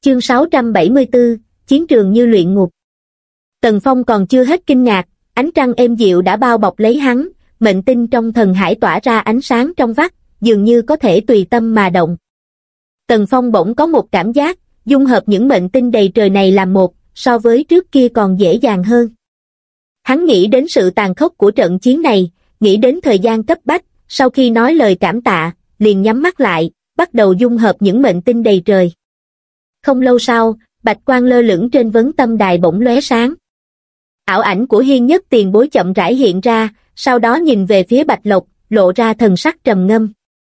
Chương 674, chiến trường như luyện ngục. Tần Phong còn chưa hết kinh ngạc, ánh trăng êm dịu đã bao bọc lấy hắn, mệnh tinh trong thần hải tỏa ra ánh sáng trong vắt, dường như có thể tùy tâm mà động. Tần Phong bỗng có một cảm giác, dung hợp những mệnh tinh đầy trời này làm một, so với trước kia còn dễ dàng hơn. Hắn nghĩ đến sự tàn khốc của trận chiến này, nghĩ đến thời gian cấp bách, sau khi nói lời cảm tạ, liền nhắm mắt lại, bắt đầu dung hợp những mệnh tinh đầy trời. Không lâu sau, bạch quang lơ lửng trên vấn tâm đài bỗng lóe sáng. Ảo ảnh của Hiên Nhất Tiền Bối chậm rãi hiện ra, sau đó nhìn về phía Bạch Lộc, lộ ra thần sắc trầm ngâm.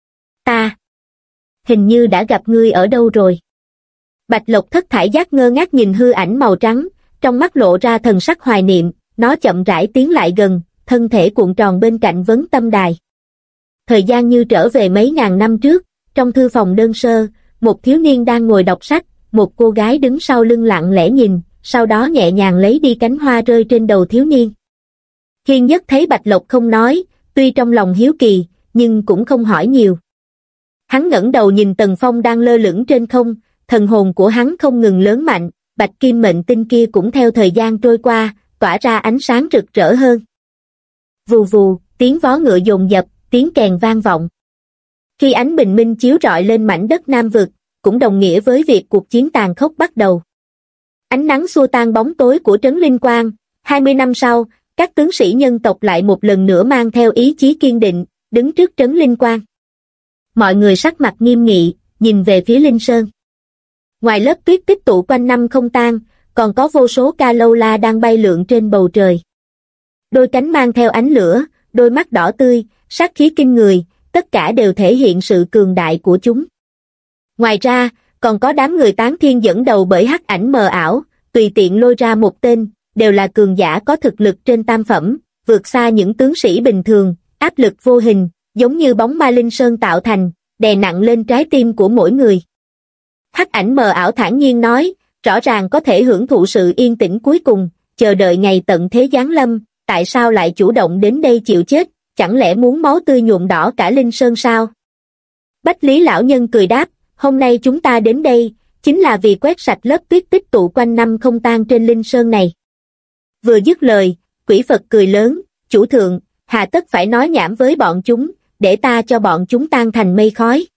Ta hình như đã gặp ngươi ở đâu rồi. Bạch Lộc thất thải giác ngơ ngác nhìn hư ảnh màu trắng, trong mắt lộ ra thần sắc hoài niệm, nó chậm rãi tiến lại gần, thân thể cuộn tròn bên cạnh vấn tâm đài. Thời gian như trở về mấy ngàn năm trước, trong thư phòng đơn sơ, một thiếu niên đang ngồi đọc sách, một cô gái đứng sau lưng lặng lẽ nhìn, sau đó nhẹ nhàng lấy đi cánh hoa rơi trên đầu thiếu niên. Hiên Nhất thấy Bạch Lộc không nói, tuy trong lòng hiếu kỳ, nhưng cũng không hỏi nhiều. Hắn ngẩng đầu nhìn Tần Phong đang lơ lửng trên không, thần hồn của hắn không ngừng lớn mạnh, bạch kim mệnh tinh kia cũng theo thời gian trôi qua, tỏa ra ánh sáng rực rỡ hơn. Vù vù, tiếng vó ngựa dồn dập, tiếng kèn vang vọng. Khi ánh bình minh chiếu rọi lên mảnh đất Nam Vực, cũng đồng nghĩa với việc cuộc chiến tàn khốc bắt đầu. Ánh nắng xua tan bóng tối của Trấn Linh Quang, 20 năm sau, các tướng sĩ nhân tộc lại một lần nữa mang theo ý chí kiên định, đứng trước Trấn Linh Quang. Mọi người sắc mặt nghiêm nghị, nhìn về phía Linh Sơn. Ngoài lớp tuyết tích tụ quanh năm không tan, còn có vô số ca lâu la đang bay lượn trên bầu trời. Đôi cánh mang theo ánh lửa, đôi mắt đỏ tươi, sát khí kinh người, tất cả đều thể hiện sự cường đại của chúng. Ngoài ra, còn có đám người tán thiên dẫn đầu bởi hắc ảnh mờ ảo, tùy tiện lôi ra một tên, đều là cường giả có thực lực trên tam phẩm, vượt xa những tướng sĩ bình thường, áp lực vô hình, giống như bóng ma Linh Sơn tạo thành, đè nặng lên trái tim của mỗi người. Hắc ảnh mờ ảo thản nhiên nói, rõ ràng có thể hưởng thụ sự yên tĩnh cuối cùng, chờ đợi ngày tận thế giáng lâm, tại sao lại chủ động đến đây chịu chết, chẳng lẽ muốn máu tươi nhuộm đỏ cả Linh Sơn sao? Bách Lý lão nhân cười đáp, hôm nay chúng ta đến đây, chính là vì quét sạch lớp tuyết tích tụ quanh năm không tan trên Linh Sơn này. Vừa dứt lời, quỷ Phật cười lớn, chủ thượng, hà tất phải nói nhảm với bọn chúng, để ta cho bọn chúng tan thành mây khói.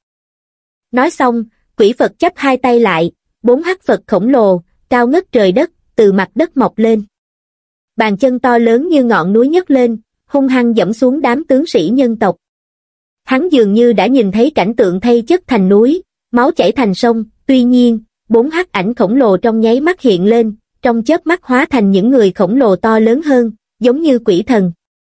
Nói xong, quỷ Phật chắp hai tay lại, 4 hắc Phật khổng lồ, cao ngất trời đất, từ mặt đất mọc lên. Bàn chân to lớn như ngọn núi nhấc lên, hung hăng dẫm xuống đám tướng sĩ nhân tộc. Hắn dường như đã nhìn thấy cảnh tượng thây chất thành núi, máu chảy thành sông, tuy nhiên, 4 hắc ảnh khổng lồ trong nháy mắt hiện lên, trong chớp mắt hóa thành những người khổng lồ to lớn hơn, giống như quỷ thần.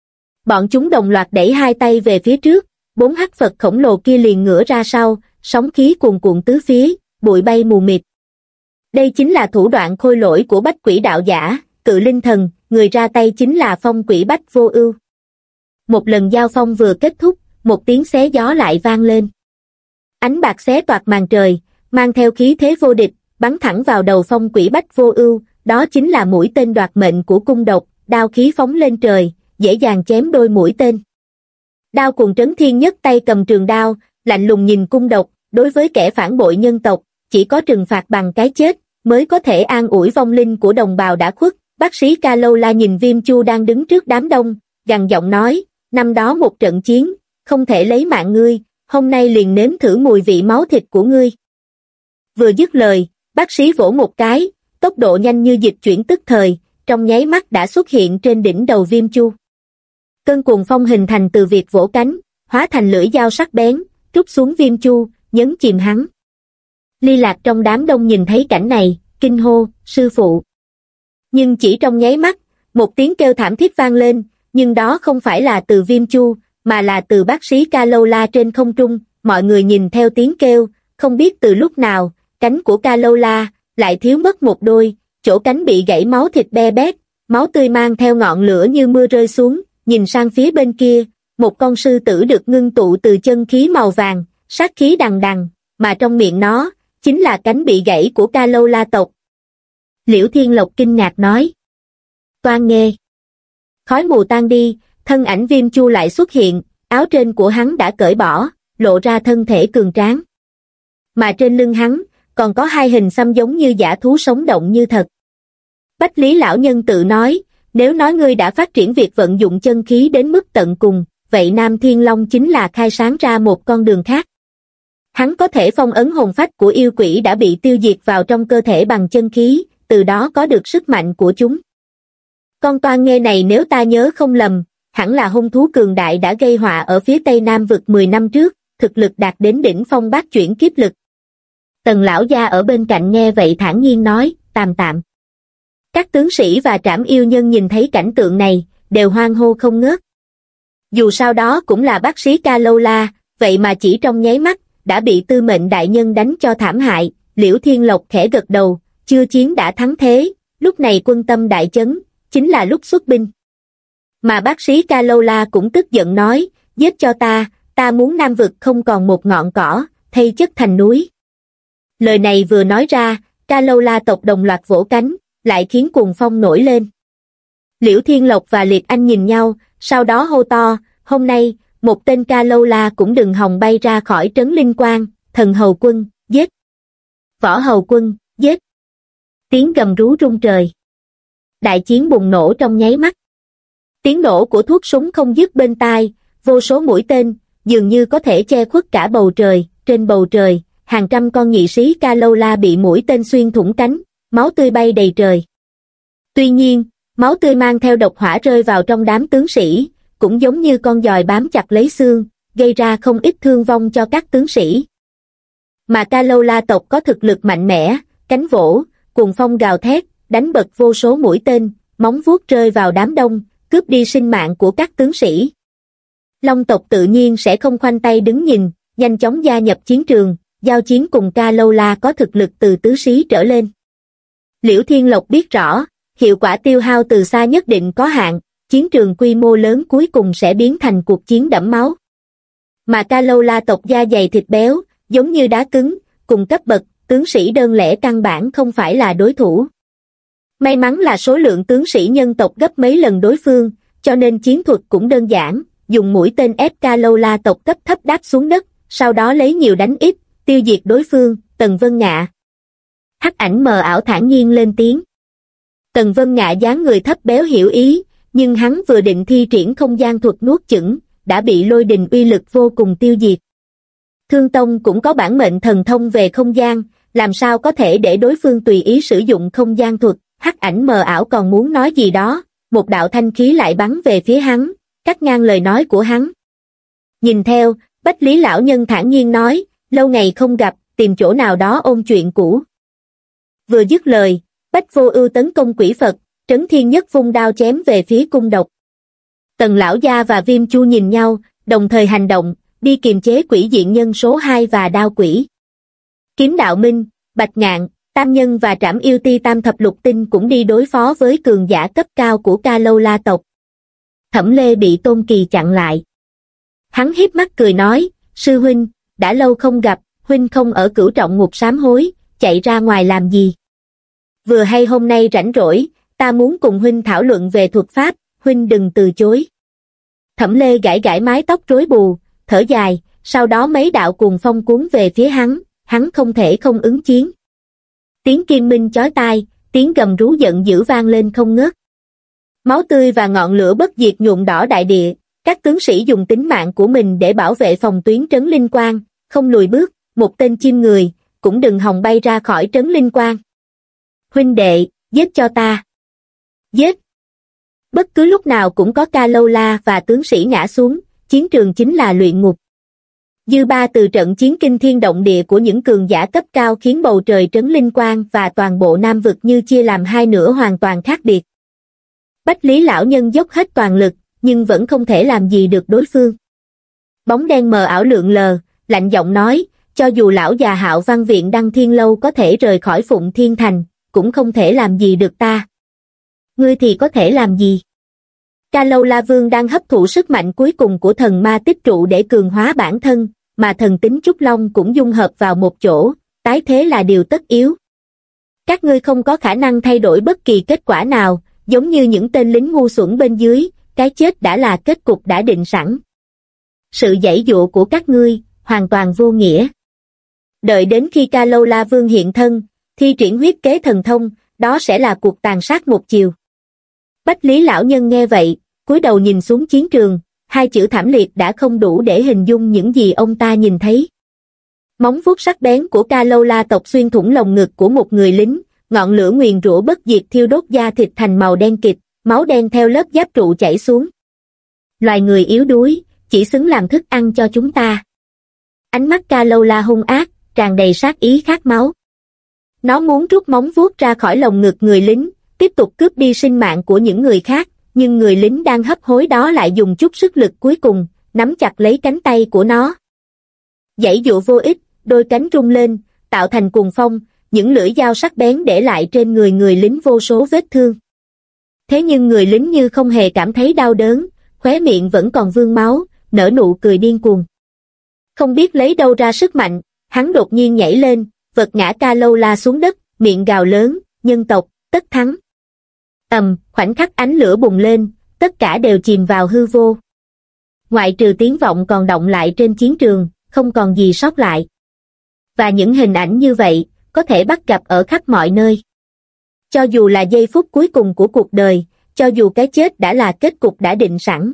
Bọn chúng đồng loạt đẩy hai tay về phía trước, 4 hắc Phật khổng lồ kia liền ngửa ra sau, sóng khí cuồn cuộn tứ phía, bụi bay mù mịt. Đây chính là thủ đoạn khôi lỗi của Bách Quỷ đạo giả, Cự Linh thần, người ra tay chính là Phong Quỷ Bách Vô Ưu. Một lần giao phong vừa kết thúc, một tiếng xé gió lại vang lên. Ánh bạc xé toạc màn trời, mang theo khí thế vô địch, bắn thẳng vào đầu Phong Quỷ Bách Vô Ưu, đó chính là mũi tên đoạt mệnh của cung độc, đao khí phóng lên trời, dễ dàng chém đôi mũi tên. Đao Cùng Trấn Thiên nhất tay cầm trường đao, lạnh lùng nhìn cung độc, đối với kẻ phản bội nhân tộc, chỉ có trừng phạt bằng cái chết, mới có thể an ủi vong linh của đồng bào đã khuất. Bác sĩ Ca Lâu La nhìn Viêm Chu đang đứng trước đám đông, gằn giọng nói, năm đó một trận chiến, không thể lấy mạng ngươi, hôm nay liền nếm thử mùi vị máu thịt của ngươi. Vừa dứt lời, bác sĩ vỗ một cái, tốc độ nhanh như dịch chuyển tức thời, trong nháy mắt đã xuất hiện trên đỉnh đầu Viêm Chu. Cơn cuồng phong hình thành từ việc vỗ cánh, hóa thành lưỡi dao sắc bén, trút xuống Viêm Chu, nhấn chìm hắn. Ly Lạc trong đám đông nhìn thấy cảnh này, kinh hô, sư phụ. Nhưng chỉ trong nháy mắt, một tiếng kêu thảm thiết vang lên, nhưng đó không phải là từ Viêm Chu, mà là từ bác sĩ Ca Lâu La trên không trung. Mọi người nhìn theo tiếng kêu, không biết từ lúc nào, cánh của Ca Lâu La lại thiếu mất một đôi, chỗ cánh bị gãy, máu thịt be bét, máu tươi mang theo ngọn lửa như mưa rơi xuống. Nhìn sang phía bên kia, một con sư tử được ngưng tụ từ chân khí màu vàng, sát khí đằng đằng, mà trong miệng nó chính là cánh bị gãy của Ca Lâu La tộc. Liễu Thiên Lộc kinh ngạc nói, toan nghê. Khói mù tan đi, thân ảnh Viêm Chu lại xuất hiện, áo trên của hắn đã cởi bỏ, lộ ra thân thể cường tráng. Mà trên lưng hắn còn có hai hình xăm giống như dã thú sống động như thật. Bách Lý lão nhân tự nói, nếu nói ngươi đã phát triển việc vận dụng chân khí đến mức tận cùng, vậy Nam Thiên Long chính là khai sáng ra một con đường khác. Hắn có thể phong ấn hồn phách của yêu quỷ đã bị tiêu diệt vào trong cơ thể bằng chân khí, từ đó có được sức mạnh của chúng. Con toan nghê này nếu ta nhớ không lầm, hẳn là hung thú cường đại đã gây họa ở phía tây nam vực 10 năm trước, thực lực đạt đến đỉnh phong bát chuyển kiếp lực. Tần lão gia ở bên cạnh nghe vậy thản nhiên nói, tạm tạm. Các tướng sĩ và trảm yêu nhân nhìn thấy cảnh tượng này, đều hoan hô không ngớt. Dù sao đó cũng là bác sĩ Ca Lâu La, vậy mà chỉ trong nháy mắt, đã bị Tư Mệnh đại nhân đánh cho thảm hại. Liễu Thiên Lộc khẽ gật đầu, chưa chiến đã thắng thế, lúc này quân tâm đại chấn, chính là lúc xuất binh. Mà bác sĩ Ca Lâu La cũng tức giận nói, giết cho ta muốn Nam vực không còn một ngọn cỏ, thay chất thành núi. Lời này vừa nói ra, Ca Lâu La tộc đồng loạt vỗ cánh, lại khiến cuồng phong nổi lên. Liễu Thiên Lộc và Liệt Anh nhìn nhau, sau đó hô to, hôm nay, một tên Ca Lâu La cũng đừng hòng bay ra khỏi trấn Linh Quang, Thần Hầu Quân, giết. Võ Hầu Quân, giết. Tiếng gầm rú rung trời. Đại chiến bùng nổ trong nháy mắt. Tiếng nổ của thuốc súng không dứt bên tai, vô số mũi tên, dường như có thể che khuất cả bầu trời. Trên bầu trời, hàng trăm con nhị sĩ Ca Lâu La bị mũi tên xuyên thủng cánh, máu tươi bay đầy trời. Tuy nhiên, máu tươi mang theo độc hỏa rơi vào trong đám tướng sĩ, cũng giống như con giòi bám chặt lấy xương, gây ra không ít thương vong cho các tướng sĩ. Mà Ca Lâu La tộc có thực lực mạnh mẽ, cánh vỗ, cuồng phong gào thét, đánh bật vô số mũi tên, móng vuốt rơi vào đám đông, cướp đi sinh mạng của các tướng sĩ. Long tộc tự nhiên sẽ không khoanh tay đứng nhìn, nhanh chóng gia nhập chiến trường, giao chiến cùng Ca Lâu La có thực lực từ tứ sĩ trở lên. Liễu Thiên Lộc biết rõ, hiệu quả tiêu hao từ xa nhất định có hạn, chiến trường quy mô lớn cuối cùng sẽ biến thành cuộc chiến đẫm máu. Mà Ca Lâu La tộc da dày thịt béo, giống như đá cứng, cùng cấp bậc, tướng sĩ đơn lẻ căn bản không phải là đối thủ. May mắn là số lượng tướng sĩ nhân tộc gấp mấy lần đối phương, cho nên chiến thuật cũng đơn giản, dùng mũi tên ép Ca Lâu La tộc cấp thấp đáp xuống đất, sau đó lấy nhiều đánh ít, tiêu diệt đối phương. Tần Vân Ngạ. Hắc ảnh mờ ảo thản nhiên lên tiếng. Tần Vân Ngạ dáng người thấp béo hiểu ý, nhưng hắn vừa định thi triển không gian thuật nuốt chửng, đã bị lôi đình uy lực vô cùng tiêu diệt. Thương Tông cũng có bản mệnh thần thông về không gian, làm sao có thể để đối phương tùy ý sử dụng không gian thuật. Hắc ảnh mờ ảo còn muốn nói gì đó, một đạo thanh khí lại bắn về phía hắn, cắt ngang lời nói của hắn. Nhìn theo, Bách Lý lão nhân thản nhiên nói, lâu ngày không gặp, tìm chỗ nào đó ôn chuyện cũ. Vừa dứt lời, Bách Vô Ưu tấn công quỷ Phật, Trấn Thiên Nhất vung đao chém về phía cung độc. Tần lão gia và Viêm Chu nhìn nhau, đồng thời hành động, đi kiềm chế quỷ diện nhân số 2 và đao quỷ. Kiếm Đạo Minh, Bạch Ngạn, Tam Nhân và Trảm Yêu Ti Tam Thập Lục Tinh cũng đi đối phó với cường giả cấp cao của Ca Lâu La tộc. Thẩm Lê bị Tôn Kỳ chặn lại. Hắn híp mắt cười nói, sư huynh, đã lâu không gặp, huynh không ở Cửu Trọng Ngục sám hối, chạy ra ngoài làm gì? Vừa hay hôm nay rảnh rỗi, ta muốn cùng huynh thảo luận về thuật pháp, huynh đừng từ chối. Thẩm Lê gãi gãi mái tóc rối bù, thở dài, sau đó mấy đạo cuồng phong cuốn về phía hắn không thể không ứng chiến. Tiếng kim minh chói tai, tiếng gầm rú giận dữ vang lên không ngớt. Máu tươi và ngọn lửa bất diệt nhuộm đỏ đại địa, các tướng sĩ dùng tính mạng của mình để bảo vệ phòng tuyến trấn Linh Quang, không lùi bước, một tên chim người, cũng đừng hòng bay ra khỏi trấn Linh Quang. Huynh đệ, giết cho ta. Giết. Bất cứ lúc nào cũng có Ca Lâu La và tướng sĩ ngã xuống, chiến trường chính là luyện ngục. Dư ba từ trận chiến kinh thiên động địa của những cường giả cấp cao khiến bầu trời trấn Linh Quang và toàn bộ Nam vực như chia làm hai nửa hoàn toàn khác biệt. Bách Lý lão nhân dốc hết toàn lực, nhưng vẫn không thể làm gì được đối phương. Bóng đen mờ ảo lượn lờ, lạnh giọng nói, cho dù lão già Hạo Văn Viện Đăng Thiên Lâu có thể rời khỏi Phụng Thiên Thành, cũng không thể làm gì được ta. Ngươi thì có thể làm gì? Ca Lâu La Vương đang hấp thụ sức mạnh cuối cùng của thần ma tích trụ để cường hóa bản thân, mà thần tính Trúc Long cũng dung hợp vào một chỗ, tái thế là điều tất yếu. Các ngươi không có khả năng thay đổi bất kỳ kết quả nào, giống như những tên lính ngu xuẩn bên dưới, cái chết đã là kết cục đã định sẵn. Sự giãy giụa của các ngươi, hoàn toàn vô nghĩa. Đợi đến khi Ca Lâu La Vương hiện thân, thi triển huyết kế thần thông, đó sẽ là cuộc tàn sát một chiều. Bách Lý lão nhân nghe vậy, cúi đầu nhìn xuống chiến trường, hai chữ thảm liệt đã không đủ để hình dung những gì ông ta nhìn thấy. Móng vuốt sắc bén của Ca Lâu La tộc xuyên thủng lồng ngực của một người lính, ngọn lửa nguyền rủa bất diệt thiêu đốt da thịt thành màu đen kịt, máu đen theo lớp giáp trụ chảy xuống. Loài người yếu đuối, chỉ xứng làm thức ăn cho chúng ta. Ánh mắt Ca Lâu La hung ác, tràn đầy sát ý khát máu. Nó muốn rút móng vuốt ra khỏi lồng ngực người lính, tiếp tục cướp đi sinh mạng của những người khác, nhưng người lính đang hấp hối đó lại dùng chút sức lực cuối cùng, nắm chặt lấy cánh tay của nó. Giãy dụa vô ích, đôi cánh rung lên, tạo thành cuồng phong, những lưỡi dao sắc bén để lại trên người lính vô số vết thương. Thế nhưng người lính như không hề cảm thấy đau đớn, khóe miệng vẫn còn vương máu, nở nụ cười điên cuồng. Không biết lấy đâu ra sức mạnh, hắn đột nhiên nhảy lên, vật ngã Ca Lâu La xuống đất, miệng gào lớn, nhân tộc, tất thắng. Khoảnh khắc ánh lửa bùng lên, tất cả đều chìm vào hư vô. Ngoại trừ tiếng vọng còn động lại trên chiến trường, không còn gì sót lại. Và những hình ảnh như vậy, có thể bắt gặp ở khắp mọi nơi. Cho dù là giây phút cuối cùng của cuộc đời, cho dù cái chết đã là kết cục đã định sẵn.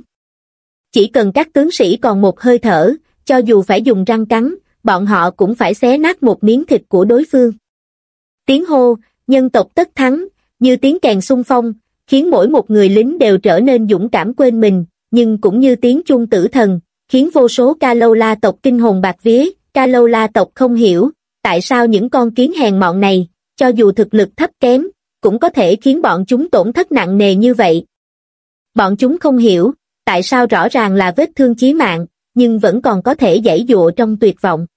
Chỉ cần các tướng sĩ còn một hơi thở, cho dù phải dùng răng cắn, bọn họ cũng phải xé nát một miếng thịt của đối phương. Tiếng hô, nhân tộc tất thắng, như tiếng kèn xung phong, khiến mỗi một người lính đều trở nên dũng cảm quên mình, nhưng cũng như tiếng chuông tử thần, khiến vô số Ca Lâu La tộc kinh hồn bạt vía. Ca Lâu La tộc không hiểu, tại sao những con kiến hèn mọn này, cho dù thực lực thấp kém, cũng có thể khiến bọn chúng tổn thất nặng nề như vậy. Bọn chúng không hiểu, tại sao rõ ràng là vết thương chí mạng, nhưng vẫn còn có thể giãy giụa trong tuyệt vọng.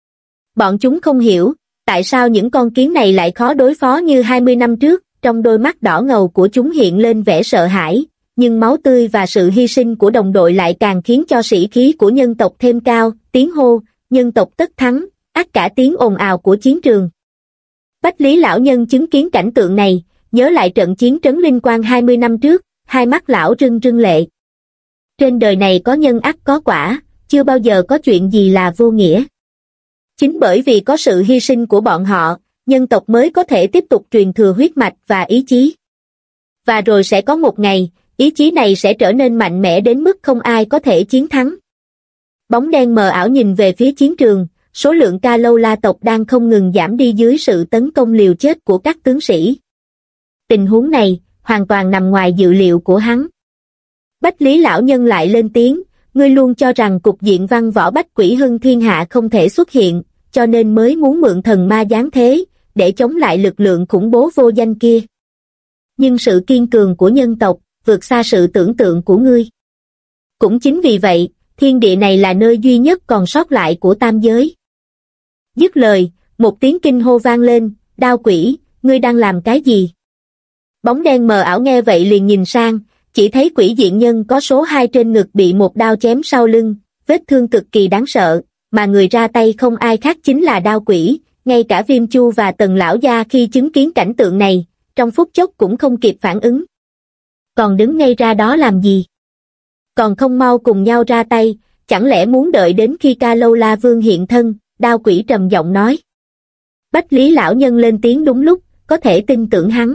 Bọn chúng không hiểu, tại sao những con kiến này lại khó đối phó như 20 năm trước, trong đôi mắt đỏ ngầu của chúng hiện lên vẻ sợ hãi, nhưng máu tươi và sự hy sinh của đồng đội lại càng khiến cho sĩ khí của nhân tộc thêm cao, tiếng hô, nhân tộc tất thắng, át cả tiếng ồn ào của chiến trường. Bách Lý lão nhân chứng kiến cảnh tượng này, nhớ lại trận chiến trấn Linh Quang 20 năm trước, hai mắt lão rưng rưng lệ. Trên đời này có nhân ắt có quả, chưa bao giờ có chuyện gì là vô nghĩa. Chính bởi vì có sự hy sinh của bọn họ, nhân tộc mới có thể tiếp tục truyền thừa huyết mạch và ý chí. Và rồi sẽ có một ngày, ý chí này sẽ trở nên mạnh mẽ đến mức không ai có thể chiến thắng. Bóng đen mờ ảo nhìn về phía chiến trường, số lượng Ca Lâu La tộc đang không ngừng giảm đi dưới sự tấn công liều chết của các tướng sĩ. Tình huống này, hoàn toàn nằm ngoài dự liệu của hắn. Bách Lý lão nhân lại lên tiếng, ngươi luôn cho rằng cục diện văn võ bách quỷ hưng thiên hạ không thể xuất hiện, cho nên mới muốn mượn thần ma giáng thế, để chống lại lực lượng khủng bố vô danh kia. Nhưng sự kiên cường của nhân tộc, vượt xa sự tưởng tượng của ngươi. Cũng chính vì vậy, thiên địa này là nơi duy nhất còn sót lại của tam giới. Dứt lời, một tiếng kinh hô vang lên, đao quỷ, ngươi đang làm cái gì? Bóng đen mờ ảo nghe vậy liền nhìn sang, chỉ thấy quỷ diện nhân có số 2 trên ngực bị một đao chém sau lưng, vết thương cực kỳ đáng sợ, mà người ra tay không ai khác chính là đao quỷ. Ngay cả Viêm Chu và Tần lão gia khi chứng kiến cảnh tượng này, trong phút chốc cũng không kịp phản ứng. Còn đứng ngay ra đó làm gì? Còn không mau cùng nhau ra tay, chẳng lẽ muốn đợi đến khi Ca Lâu La Vương hiện thân? Đao quỷ trầm giọng nói. Bách Lý lão nhân lên tiếng đúng lúc, có thể tin tưởng hắn.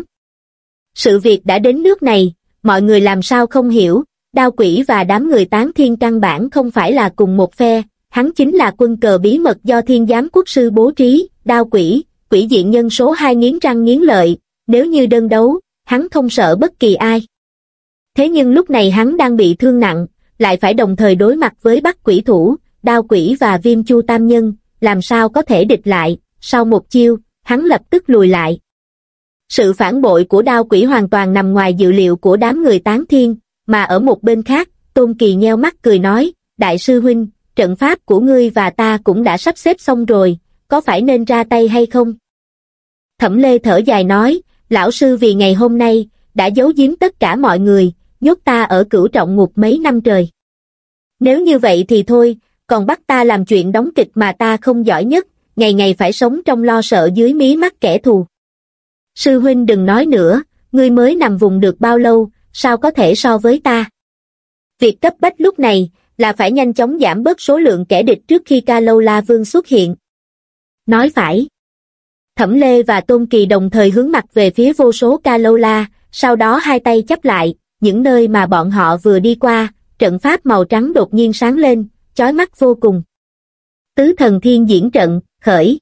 Sự việc đã đến nước này, mọi người làm sao không hiểu, đao quỷ và đám người Tán Thiên căn bản không phải là cùng một phe, hắn chính là quân cờ bí mật do Thiên Giám Quốc sư bố trí. Đao quỷ, quỷ diện nhân số 2 nghiến răng nghiến lợi, nếu như đơn đấu, hắn không sợ bất kỳ ai. Thế nhưng lúc này hắn đang bị thương nặng, lại phải đồng thời đối mặt với Bắc quỷ thủ, đao quỷ và Viêm Chu tam nhân, làm sao có thể địch lại. Sau một chiêu, hắn lập tức lùi lại. Sự phản bội của đao quỷ hoàn toàn nằm ngoài dự liệu của đám người Tán Thiên, mà ở một bên khác, Tôn Kỳ nheo mắt cười nói, đại sư huynh, trận pháp của ngươi và ta cũng đã sắp xếp xong rồi, có phải nên ra tay hay không? Thẩm Lê thở dài nói, lão sư vì ngày hôm nay, đã giấu giếm tất cả mọi người, nhốt ta ở Cửu Trọng Ngục mấy năm trời. Nếu như vậy thì thôi, còn bắt ta làm chuyện đóng kịch mà ta không giỏi nhất, ngày ngày phải sống trong lo sợ dưới mí mắt kẻ thù. Sư huynh đừng nói nữa, ngươi mới nằm vùng được bao lâu, sao có thể so với ta? Việc cấp bách lúc này, là phải nhanh chóng giảm bớt số lượng kẻ địch trước khi Ca Lâu La Vương xuất hiện. Nói phải. Thẩm Lê và Tôn Kỳ đồng thời hướng mặt về phía vô số ca lâu la, sau đó hai tay chắp lại, những nơi mà bọn họ vừa đi qua, trận pháp màu trắng đột nhiên sáng lên, chói mắt vô cùng. Tứ thần thiên diễn trận, khởi.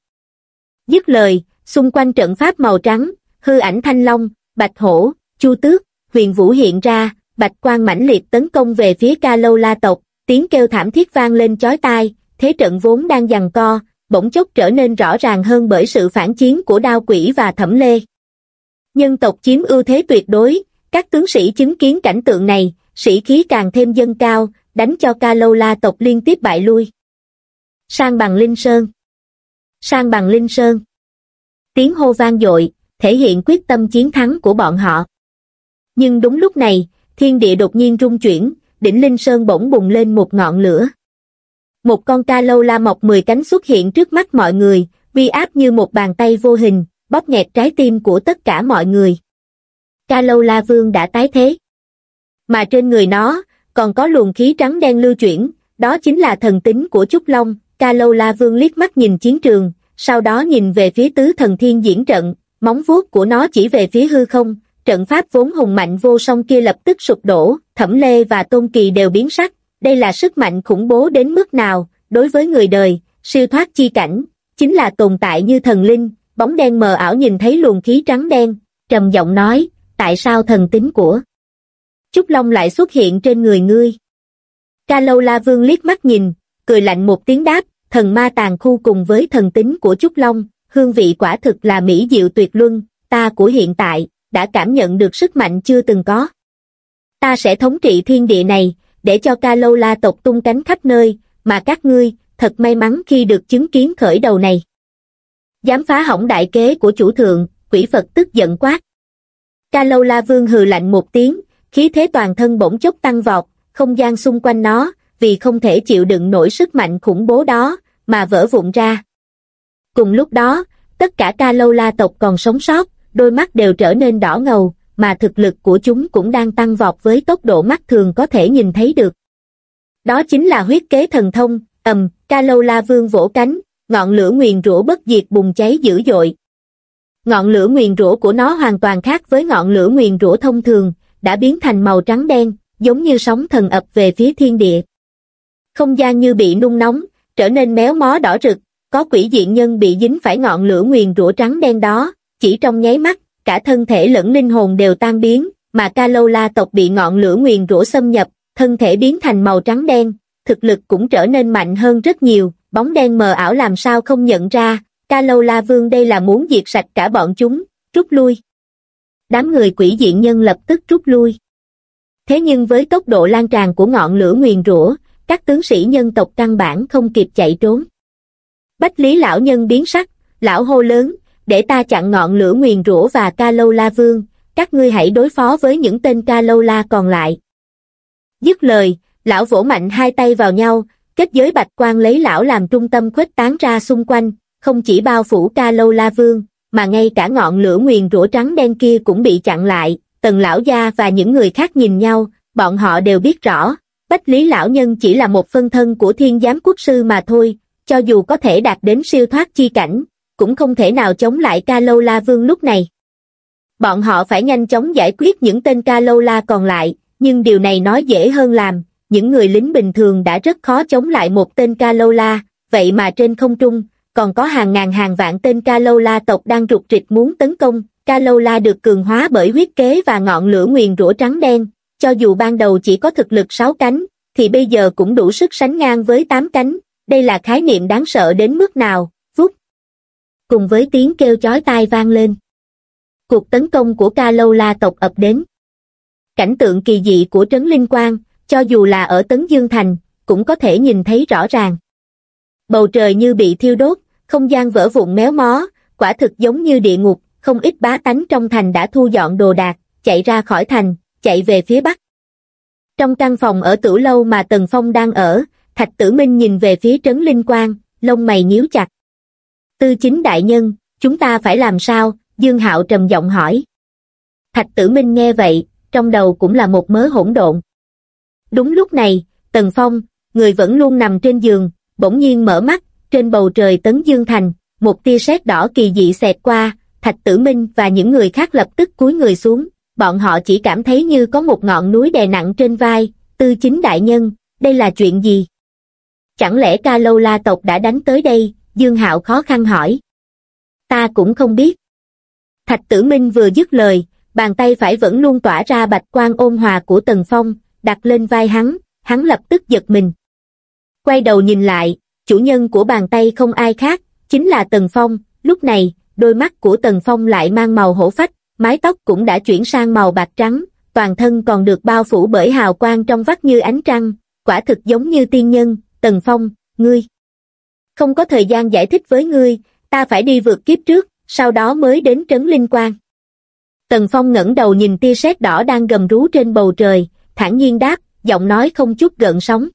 Dứt lời, xung quanh trận pháp màu trắng, hư ảnh thanh long, bạch hổ, chu tước, huyền vũ hiện ra, bạch quang mãnh liệt tấn công về phía ca lâu la tộc, tiếng kêu thảm thiết vang lên chói tai, thế trận vốn đang giằng co, bỗng chốc trở nên rõ ràng hơn bởi sự phản chiến của Đao Quỷ và Thẩm Lê. Nhân tộc chiếm ưu thế tuyệt đối, các tướng sĩ chứng kiến cảnh tượng này, sĩ khí càng thêm dâng cao, đánh cho ca lâu la tộc liên tiếp bại lui. Sang bằng Linh Sơn! Sang bằng Linh Sơn! Tiếng hô vang dội, thể hiện quyết tâm chiến thắng của bọn họ. Nhưng đúng lúc này, thiên địa đột nhiên rung chuyển, đỉnh Linh Sơn bỗng bùng lên một ngọn lửa. Một con ca lâu la mọc 10 cánh xuất hiện trước mắt mọi người, uy áp như một bàn tay vô hình, bóp nghẹt trái tim của tất cả mọi người. Ca lâu la vương đã tái thế. Mà trên người nó, còn có luồng khí trắng đen lưu chuyển, đó chính là thần tính của Trúc Long. Ca lâu la vương liếc mắt nhìn chiến trường, sau đó nhìn về phía tứ thần thiên diễn trận, móng vuốt của nó chỉ về phía hư không, trận pháp vốn hùng mạnh vô song kia lập tức sụp đổ. Thẩm Lê và Tôn Kỳ đều biến sắc, đây là sức mạnh khủng bố đến mức nào, đối với người đời, siêu thoát chi cảnh, chính là tồn tại như thần linh. Bóng đen mờ ảo nhìn thấy luồng khí trắng đen, trầm giọng nói, tại sao thần tính của Trúc Long lại xuất hiện trên người ngươi? Ca lâu la vương liếc mắt nhìn, cười lạnh một tiếng đáp, thần ma tàn khu cùng với thần tính của Trúc Long, hương vị quả thực là mỹ diệu tuyệt luân, ta của hiện tại, đã cảm nhận được sức mạnh chưa từng có. Ta sẽ thống trị thiên địa này, để cho ca lâu la tộc tung cánh khắp nơi, mà các ngươi, thật may mắn khi được chứng kiến khởi đầu này. Dám phá hỏng đại kế của chủ thượng, quỷ Phật tức giận quát. Ca lâu la vương hừ lạnh một tiếng, khí thế toàn thân bỗng chốc tăng vọt, không gian xung quanh nó, vì không thể chịu đựng nổi sức mạnh khủng bố đó, mà vỡ vụn ra. Cùng lúc đó, tất cả ca lâu la tộc còn sống sót, đôi mắt đều trở nên đỏ ngầu, mà thực lực của chúng cũng đang tăng vọt với tốc độ mắt thường có thể nhìn thấy được. Đó chính là huyết kế thần thông. Ca lâu la vương vỗ cánh, ngọn lửa nguyền rủa bất diệt bùng cháy dữ dội. Ngọn lửa nguyền rủa của nó hoàn toàn khác với ngọn lửa nguyền rủa thông thường, đã biến thành màu trắng đen, giống như sóng thần ập về phía thiên địa. Không gian như bị nung nóng, trở nên méo mó đỏ rực, có quỷ diện nhân bị dính phải ngọn lửa nguyền rủa trắng đen đó, chỉ trong nháy mắt, cả thân thể lẫn linh hồn đều tan biến, mà ca lâu la tộc bị ngọn lửa nguyền rủa xâm nhập, thân thể biến thành màu trắng đen, thực lực cũng trở nên mạnh hơn rất nhiều. Bóng đen mờ ảo làm sao không nhận ra, ca lâu la vương đây là muốn diệt sạch cả bọn chúng, rút lui. Đám người quỷ diện nhân lập tức rút lui. Thế nhưng với tốc độ lan tràn của ngọn lửa nguyền rủa, các tướng sĩ nhân tộc căn bản không kịp chạy trốn. Bách Lý lão nhân biến sắc, lão hô lớn, để ta chặn ngọn lửa nguyền rủa và ca lâu la vương, các ngươi hãy đối phó với những tên ca lâu la còn lại. Dứt lời, lão vỗ mạnh hai tay vào nhau, kết giới bạch quang lấy lão làm trung tâm khuếch tán ra xung quanh, không chỉ bao phủ ca lâu la vương, mà ngay cả ngọn lửa nguyền rủa trắng đen kia cũng bị chặn lại. Tần lão gia và những người khác nhìn nhau, bọn họ đều biết rõ, Bách Lý lão nhân chỉ là một phân thân của Thiên Giám Quốc sư mà thôi, cho dù có thể đạt đến siêu thoát chi cảnh, cũng không thể nào chống lại ca lâu la vương lúc này. Bọn họ phải nhanh chóng giải quyết những tên ca lâu la còn lại, nhưng điều này nói dễ hơn làm. Những người lính bình thường đã rất khó chống lại một tên ca lâu la, vậy mà trên không trung, còn có hàng ngàn hàng vạn tên ca lâu la tộc đang rục rịch muốn tấn công. Ca lâu la được cường hóa bởi huyết kế và ngọn lửa nguyền rủa trắng đen, cho dù ban đầu chỉ có thực lực 6 cánh, thì bây giờ cũng đủ sức sánh ngang với 8 cánh, đây là khái niệm đáng sợ đến mức nào. Vút! Cùng với tiếng kêu chói tai vang lên, cuộc tấn công của ca lâu la tộc ập đến. Cảnh tượng kỳ dị của Trấn Linh Quang, cho dù là ở Tấn Dương Thành, cũng có thể nhìn thấy rõ ràng. Bầu trời như bị thiêu đốt, không gian vỡ vụn méo mó, quả thực giống như địa ngục, không ít bá tánh trong thành đã thu dọn đồ đạc, chạy ra khỏi thành, chạy về phía bắc. Trong căn phòng ở Tử Lâu mà Tần Phong đang ở, Thạch Tử Minh nhìn về phía Trấn Linh Quang, lông mày nhíu chặt. Tư Chính đại nhân, chúng ta phải làm sao? Dương Hạo trầm giọng hỏi. Thạch Tử Minh nghe vậy, trong đầu cũng là một mớ hỗn độn. Đúng lúc này, Tần Phong, người vẫn luôn nằm trên giường, bỗng nhiên mở mắt, trên bầu trời Tấn Dương Thành, một tia sét đỏ kỳ dị xẹt qua, Thạch Tử Minh và những người khác lập tức cúi người xuống, bọn họ chỉ cảm thấy như có một ngọn núi đè nặng trên vai. Tư Chính đại nhân, đây là chuyện gì? Chẳng lẽ Ca Lâu La tộc đã đánh tới đây? Dương Hạo khó khăn hỏi. Ta cũng không biết. Thạch Tử Minh vừa dứt lời, bàn tay phải vẫn luôn tỏa ra bạch quang ôn hòa của Tần Phong, đặt lên vai hắn lập tức giật mình. Quay đầu nhìn lại, chủ nhân của bàn tay không ai khác, chính là Tần Phong. Lúc này, đôi mắt của Tần Phong lại mang màu hổ phách, mái tóc cũng đã chuyển sang màu bạc trắng, toàn thân còn được bao phủ bởi hào quang trong vắt như ánh trăng, quả thực giống như tiên nhân. Tần Phong, ngươi. Không có thời gian giải thích với ngươi, ta phải đi vượt kiếp trước, sau đó mới đến Trấn Linh Quang. Tần Phong ngẩng đầu nhìn tia sét đỏ đang gầm rú trên bầu trời, thản nhiên đáp, giọng nói không chút gợn sóng.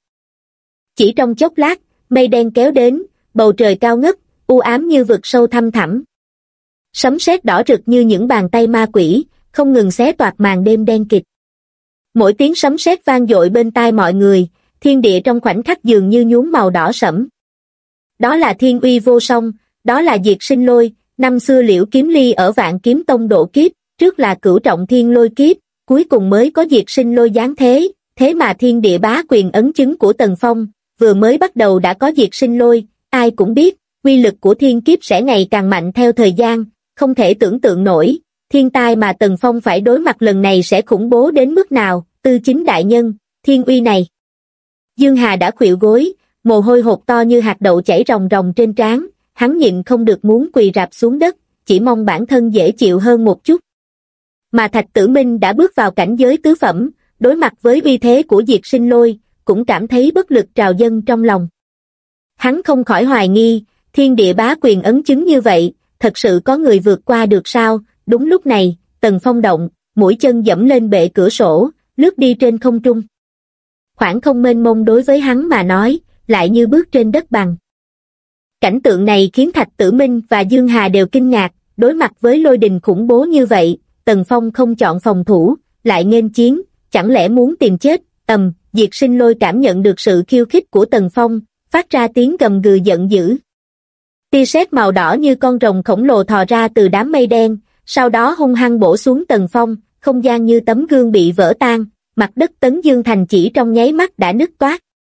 Chỉ trong chốc lát, mây đen kéo đến, bầu trời cao ngất, u ám như vực sâu thăm thẳm. Sấm sét đỏ rực như những bàn tay ma quỷ, không ngừng xé toạc màn đêm đen kịt. Mỗi tiếng sấm sét vang dội bên tai mọi người, thiên địa trong khoảnh khắc dường như nhuốm màu đỏ sẫm. Đó là thiên uy vô song, đó là diệt sinh lôi. Năm xưa Liễu Kiếm Ly ở Vạn Kiếm Tông độ kiếp, trước là Cửu Trọng Thiên Lôi kiếp, cuối cùng mới có diệt sinh lôi giáng thế. Thế mà thiên địa bá quyền ấn chứng của Tần Phong, vừa mới bắt đầu đã có diệt sinh lôi. Ai cũng biết, uy lực của thiên kiếp sẽ ngày càng mạnh theo thời gian, không thể tưởng tượng nổi. Thiên tai mà Tần Phong phải đối mặt lần này sẽ khủng bố đến mức nào. Tư Chính đại nhân, thiên uy này. Dương Hà đã khuỵu gối, mồ hôi hột to như hạt đậu chảy ròng ròng trên trán, hắn nhịn không được muốn quỳ rạp xuống đất, chỉ mong bản thân dễ chịu hơn một chút. Mà Thạch Tử Minh đã bước vào cảnh giới tứ phẩm, đối mặt với uy thế của diệt sinh lôi, cũng cảm thấy bất lực trào dâng trong lòng. Hắn không khỏi hoài nghi, thiên địa bá quyền ấn chứng như vậy, thật sự có người vượt qua được sao? Đúng lúc này, Tần Phong động, mũi chân dẫm lên bệ cửa sổ, lướt đi trên không trung. Khoảng không mênh mông đối với hắn mà nói, lại như bước trên đất bằng. Cảnh tượng này khiến Thạch Tử Minh và Dương Hà đều kinh ngạc, đối mặt với lôi đình khủng bố như vậy, Tần Phong không chọn phòng thủ, lại nghênh chiến, chẳng lẽ muốn tìm chết? Diệt sinh lôi cảm nhận được sự khiêu khích của Tần Phong, phát ra tiếng gầm gừ giận dữ. Tia sét màu đỏ như con rồng khổng lồ thò ra từ đám mây đen, sau đó hung hăng bổ xuống Tần Phong, không gian như tấm gương bị vỡ tan, mặt đất Tấn Dương Thành chỉ trong nháy mắt đã nứt toác.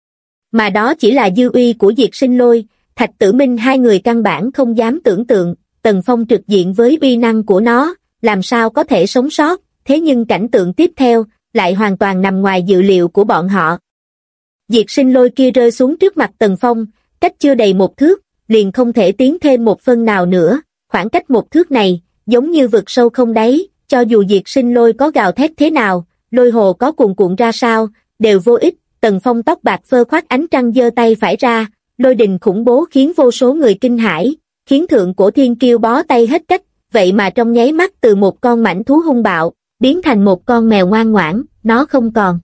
Mà đó chỉ là dư uy của diệt sinh lôi, Thạch Tử Minh hai người căn bản không dám tưởng tượng, Tần Phong trực diện với uy năng của nó, làm sao có thể sống sót, thế nhưng cảnh tượng tiếp theo, lại hoàn toàn nằm ngoài dự liệu của bọn họ. Diệt sinh lôi kia rơi xuống trước mặt Tần Phong, cách chưa đầy một thước, liền không thể tiến thêm một phân nào nữa, khoảng cách một thước này, giống như vực sâu không đáy, cho dù diệt sinh lôi có gào thét thế nào, lôi hồ có cuồn cuộn ra sao, đều vô ích. Tần Phong tóc bạc phơ khoác ánh trăng giơ tay phải ra, lôi đình khủng bố khiến vô số người kinh hãi, khiến thượng cổ thiên kiêu bó tay hết cách, vậy mà trong nháy mắt từ một con mãnh thú hung bạo, biến thành một con mèo ngoan ngoãn, nó không còn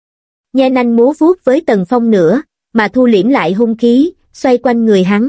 nhe nanh múa vuốt với Tần Phong nữa, mà thu liễm lại hung khí, xoay quanh người hắn.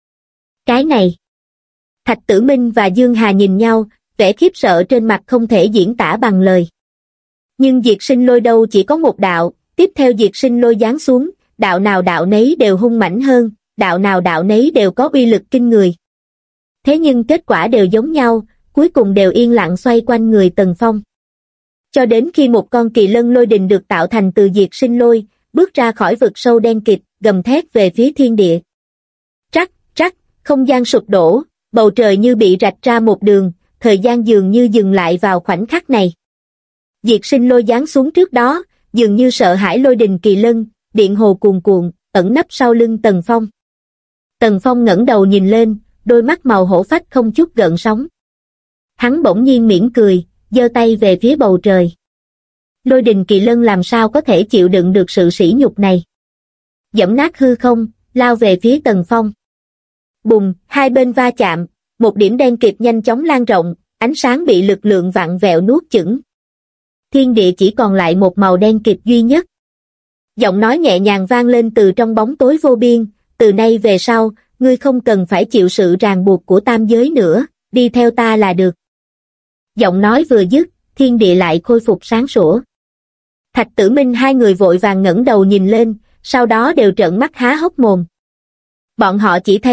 Cái này! Thạch Tử Minh và Dương Hà nhìn nhau, vẻ khiếp sợ trên mặt không thể diễn tả bằng lời. Nhưng diệt sinh lôi đâu chỉ có một đạo, tiếp theo diệt sinh lôi giáng xuống, đạo nào đạo nấy đều hung mãnh hơn, đạo nào đạo nấy đều có uy lực kinh người. Thế nhưng kết quả đều giống nhau, cuối cùng đều yên lặng xoay quanh người Tần Phong. Cho đến khi một con kỳ lân lôi đình được tạo thành từ diệt sinh lôi, bước ra khỏi vực sâu đen kịt, gầm thét về phía thiên địa. Trắc, trắc, không gian sụp đổ, bầu trời như bị rạch ra một đường, thời gian dường như dừng lại vào khoảnh khắc này. Diệt sinh lôi giáng xuống trước đó, dường như sợ hãi lôi đình kỳ lân, điện hồ cuồn cuộn, ẩn nấp sau lưng Tần Phong. Tần Phong ngẩng đầu nhìn lên, đôi mắt màu hổ phách không chút gợn sóng. Hắn bỗng nhiên mỉm cười, giơ tay về phía bầu trời. Lôi đình kỳ lân làm sao có thể chịu đựng được sự sỉ nhục này. Giẫm nát hư không, lao về phía Tần Phong. Bùng, hai bên va chạm, một điểm đen kịt nhanh chóng lan rộng, ánh sáng bị lực lượng vặn vẹo nuốt chửng. Thiên địa chỉ còn lại một màu đen kịt duy nhất. Giọng nói nhẹ nhàng vang lên từ trong bóng tối vô biên, từ nay về sau, ngươi không cần phải chịu sự ràng buộc của tam giới nữa, đi theo ta là được. Giọng nói vừa dứt, thiên địa lại khôi phục sáng sủa. Thạch Tử Minh hai người vội vàng ngẩng đầu nhìn lên, sau đó đều trợn mắt há hốc mồm. Bọn họ chỉ thấy,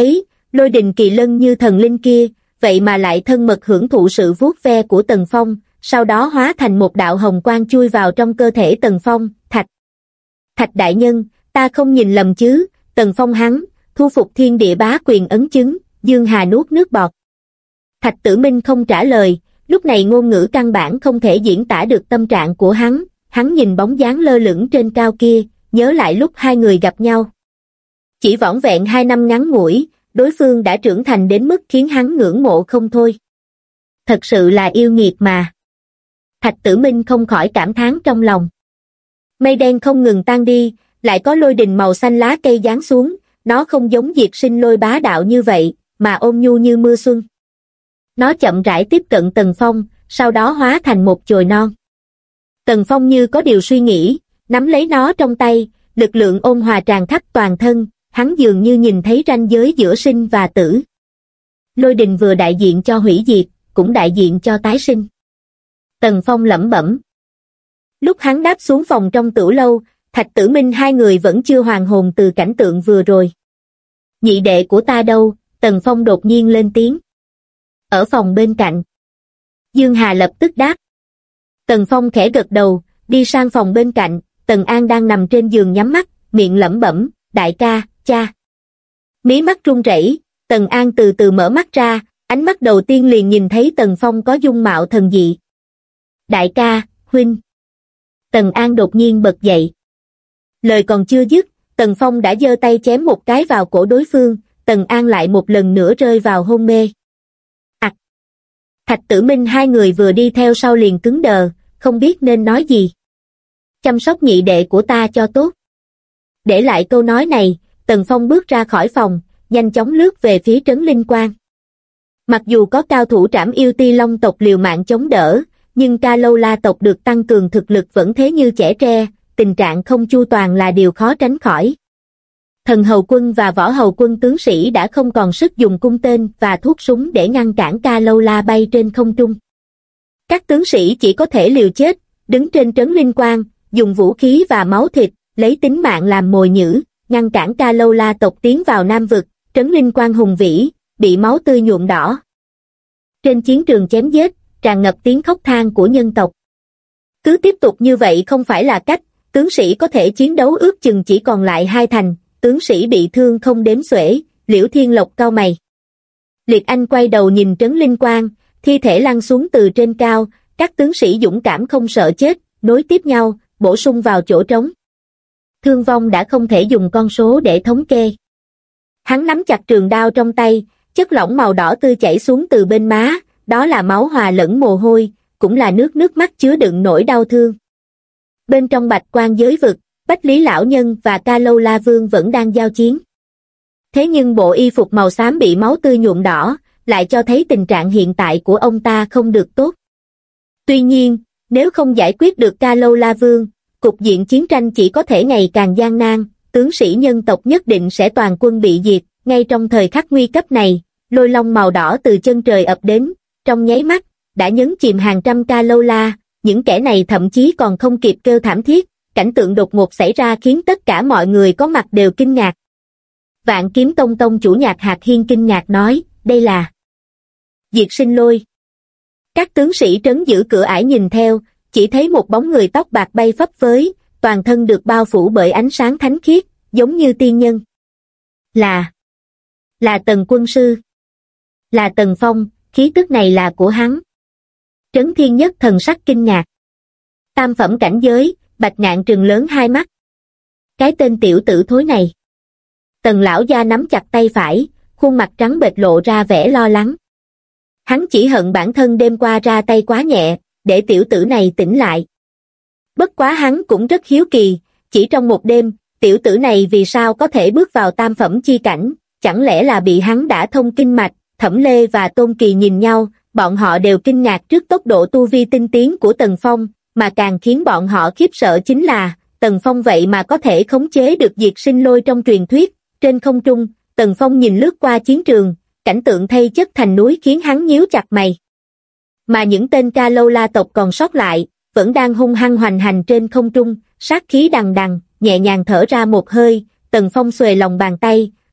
Lôi Đình Kỳ Lân như thần linh kia, vậy mà lại thân mật hưởng thụ sự vuốt ve của Tần Phong, sau đó hóa thành một đạo hồng quang chui vào trong cơ thể Tần Phong. Thạch đại nhân, ta không nhìn lầm chứ? Tần Phong hắn, thu phục thiên địa bá quyền ấn chứng. Dương Hà nuốt nước bọt. Thạch Tử Minh không trả lời, lúc này ngôn ngữ căn bản không thể diễn tả được tâm trạng của hắn nhìn bóng dáng lơ lửng trên cao kia, nhớ lại lúc hai người gặp nhau. Chỉ vỏn vẹn 2 năm ngắn ngủi, đối phương đã trưởng thành đến mức khiến hắn ngưỡng mộ không thôi. Thật sự là yêu nghiệt mà. Thạch Tử Minh không khỏi cảm thán trong lòng. Mây đen không ngừng tan đi, lại có lôi đình màu xanh lá cây giáng xuống, nó không giống diệt sinh lôi bá đạo như vậy, mà ôn nhu như mưa xuân. Nó chậm rãi tiếp cận Tần Phong, sau đó hóa thành một chồi non. Tần Phong như có điều suy nghĩ, nắm lấy nó trong tay, lực lượng ôn hòa tràn khắp toàn thân, hắn dường như nhìn thấy ranh giới giữa sinh và tử. Lôi đình vừa đại diện cho hủy diệt, cũng đại diện cho tái sinh. Tần Phong lẩm bẩm. Lúc hắn đáp xuống phòng trong Tửu lâu, Thạch Tử Minh hai người vẫn chưa hoàn hồn từ cảnh tượng vừa rồi. Nhị đệ của ta đâu? Tần Phong đột nhiên lên tiếng. Ở phòng bên cạnh. Dương Hà lập tức đáp. Tần Phong khẽ gật đầu, đi sang phòng bên cạnh, Tần An đang nằm trên giường nhắm mắt, miệng lẩm bẩm, đại ca, cha. Mí mắt run rẩy, Tần An từ từ mở mắt ra, ánh mắt đầu tiên liền nhìn thấy Tần Phong có dung mạo thần dị. Đại ca, huynh. Tần An đột nhiên bật dậy. Lời còn chưa dứt, Tần Phong đã giơ tay chém một cái vào cổ đối phương, Tần An lại một lần nữa rơi vào hôn mê. Thạch Tử Minh hai người vừa đi theo sau liền cứng đờ, không biết nên nói gì. Chăm sóc nhị đệ của ta cho tốt. Để lại câu nói này, Tần Phong bước ra khỏi phòng, nhanh chóng lướt về phía Trấn Linh Quang. Mặc dù có cao thủ Trảm Yêu Ti Long tộc liều mạng chống đỡ, nhưng Ca Lâu La tộc được tăng cường thực lực vẫn thế như chẻ tre, tình trạng không chu toàn là điều khó tránh khỏi. Thần hầu quân và võ hầu quân tướng sĩ đã không còn sức dùng cung tên và thuốc súng để ngăn cản Ca Lâu La bay trên không trung. Các tướng sĩ chỉ có thể liều chết, đứng trên Trấn Linh Quang, dùng vũ khí và máu thịt, lấy tính mạng làm mồi nhử, ngăn cản Ca Lâu La tộc tiến vào Nam Vực. Trấn Linh Quang hùng vĩ, bị máu tươi nhuộm đỏ. Trên chiến trường chém giết, tràn ngập tiếng khóc than của nhân tộc. Cứ tiếp tục như vậy không phải là cách, tướng sĩ có thể chiến đấu ước chừng chỉ còn lại 2 thành, tướng sĩ bị thương không đếm xuể. Liễu Thiên Lộc cau mày. Liệt Anh quay đầu nhìn Trấn Linh Quang, thi thể lăn xuống từ trên cao, các tướng sĩ dũng cảm không sợ chết, nối tiếp nhau, bổ sung vào chỗ trống. Thương vong đã không thể dùng con số để thống kê. Hắn nắm chặt trường đao trong tay, chất lỏng màu đỏ tươi chảy xuống từ bên má, đó là máu hòa lẫn mồ hôi, cũng là nước mắt chứa đựng nỗi đau thương. Bên trong Bạch Quan giới vực, Bách Lý Lão Nhân và Ca Lâu La Vương vẫn đang giao chiến. Thế nhưng bộ y phục màu xám bị máu tươi nhuộm đỏ, lại cho thấy tình trạng hiện tại của ông ta không được tốt. Tuy nhiên, nếu không giải quyết được Ca Lâu La Vương, cục diện chiến tranh chỉ có thể ngày càng gian nan, tướng sĩ nhân tộc nhất định sẽ toàn quân bị diệt. Ngay trong thời khắc nguy cấp này, lôi long màu đỏ từ chân trời ập đến, trong nháy mắt, đã nhấn chìm hàng trăm Ca Lâu La, những kẻ này thậm chí còn không kịp kêu thảm thiết, cảnh tượng đột ngột xảy ra khiến tất cả mọi người có mặt đều kinh ngạc. Vạn Kiếm Tông tông chủ Nhạc Hạc Hiên kinh ngạc nói, đây là diệt sinh lôi. Các tướng sĩ trấn giữ cửa ải nhìn theo, chỉ thấy một bóng người tóc bạc bay phấp phới, toàn thân được bao phủ bởi ánh sáng thánh khiết, giống như tiên nhân. Là Tần quân sư. Là Tần Phong, khí tức này là của hắn. Trấn Thiên Nhất thần sắc kinh ngạc. Tam phẩm cảnh giới, Bạch Ngạn trừng lớn hai mắt. Cái tên tiểu tử thối này. Tần lão gia nắm chặt tay phải, khuôn mặt trắng bệch lộ ra vẻ lo lắng. Hắn chỉ hận bản thân đêm qua ra tay quá nhẹ, để tiểu tử này tỉnh lại. Bất quá hắn cũng rất hiếu kỳ, chỉ trong một đêm, tiểu tử này vì sao có thể bước vào tam phẩm chi cảnh, chẳng lẽ là bị hắn đã thông kinh mạch. Thẩm Lê và Tôn Kỳ nhìn nhau, bọn họ đều kinh ngạc trước tốc độ tu vi tinh tiến của Tần Phong, mà càng khiến bọn họ khiếp sợ chính là, Tần Phong vậy mà có thể khống chế được diệt sinh lôi trong truyền thuyết. Trên không trung, Tần Phong nhìn lướt qua chiến trường, cảnh tượng thây chất thành núi khiến hắn nhíu chặt mày. Mà những tên Ca Lâu La tộc còn sót lại, vẫn đang hung hăng hoành hành trên không trung, sát khí đằng đằng, nhẹ nhàng thở ra một hơi. Tần Phong xuề lòng bàn tay,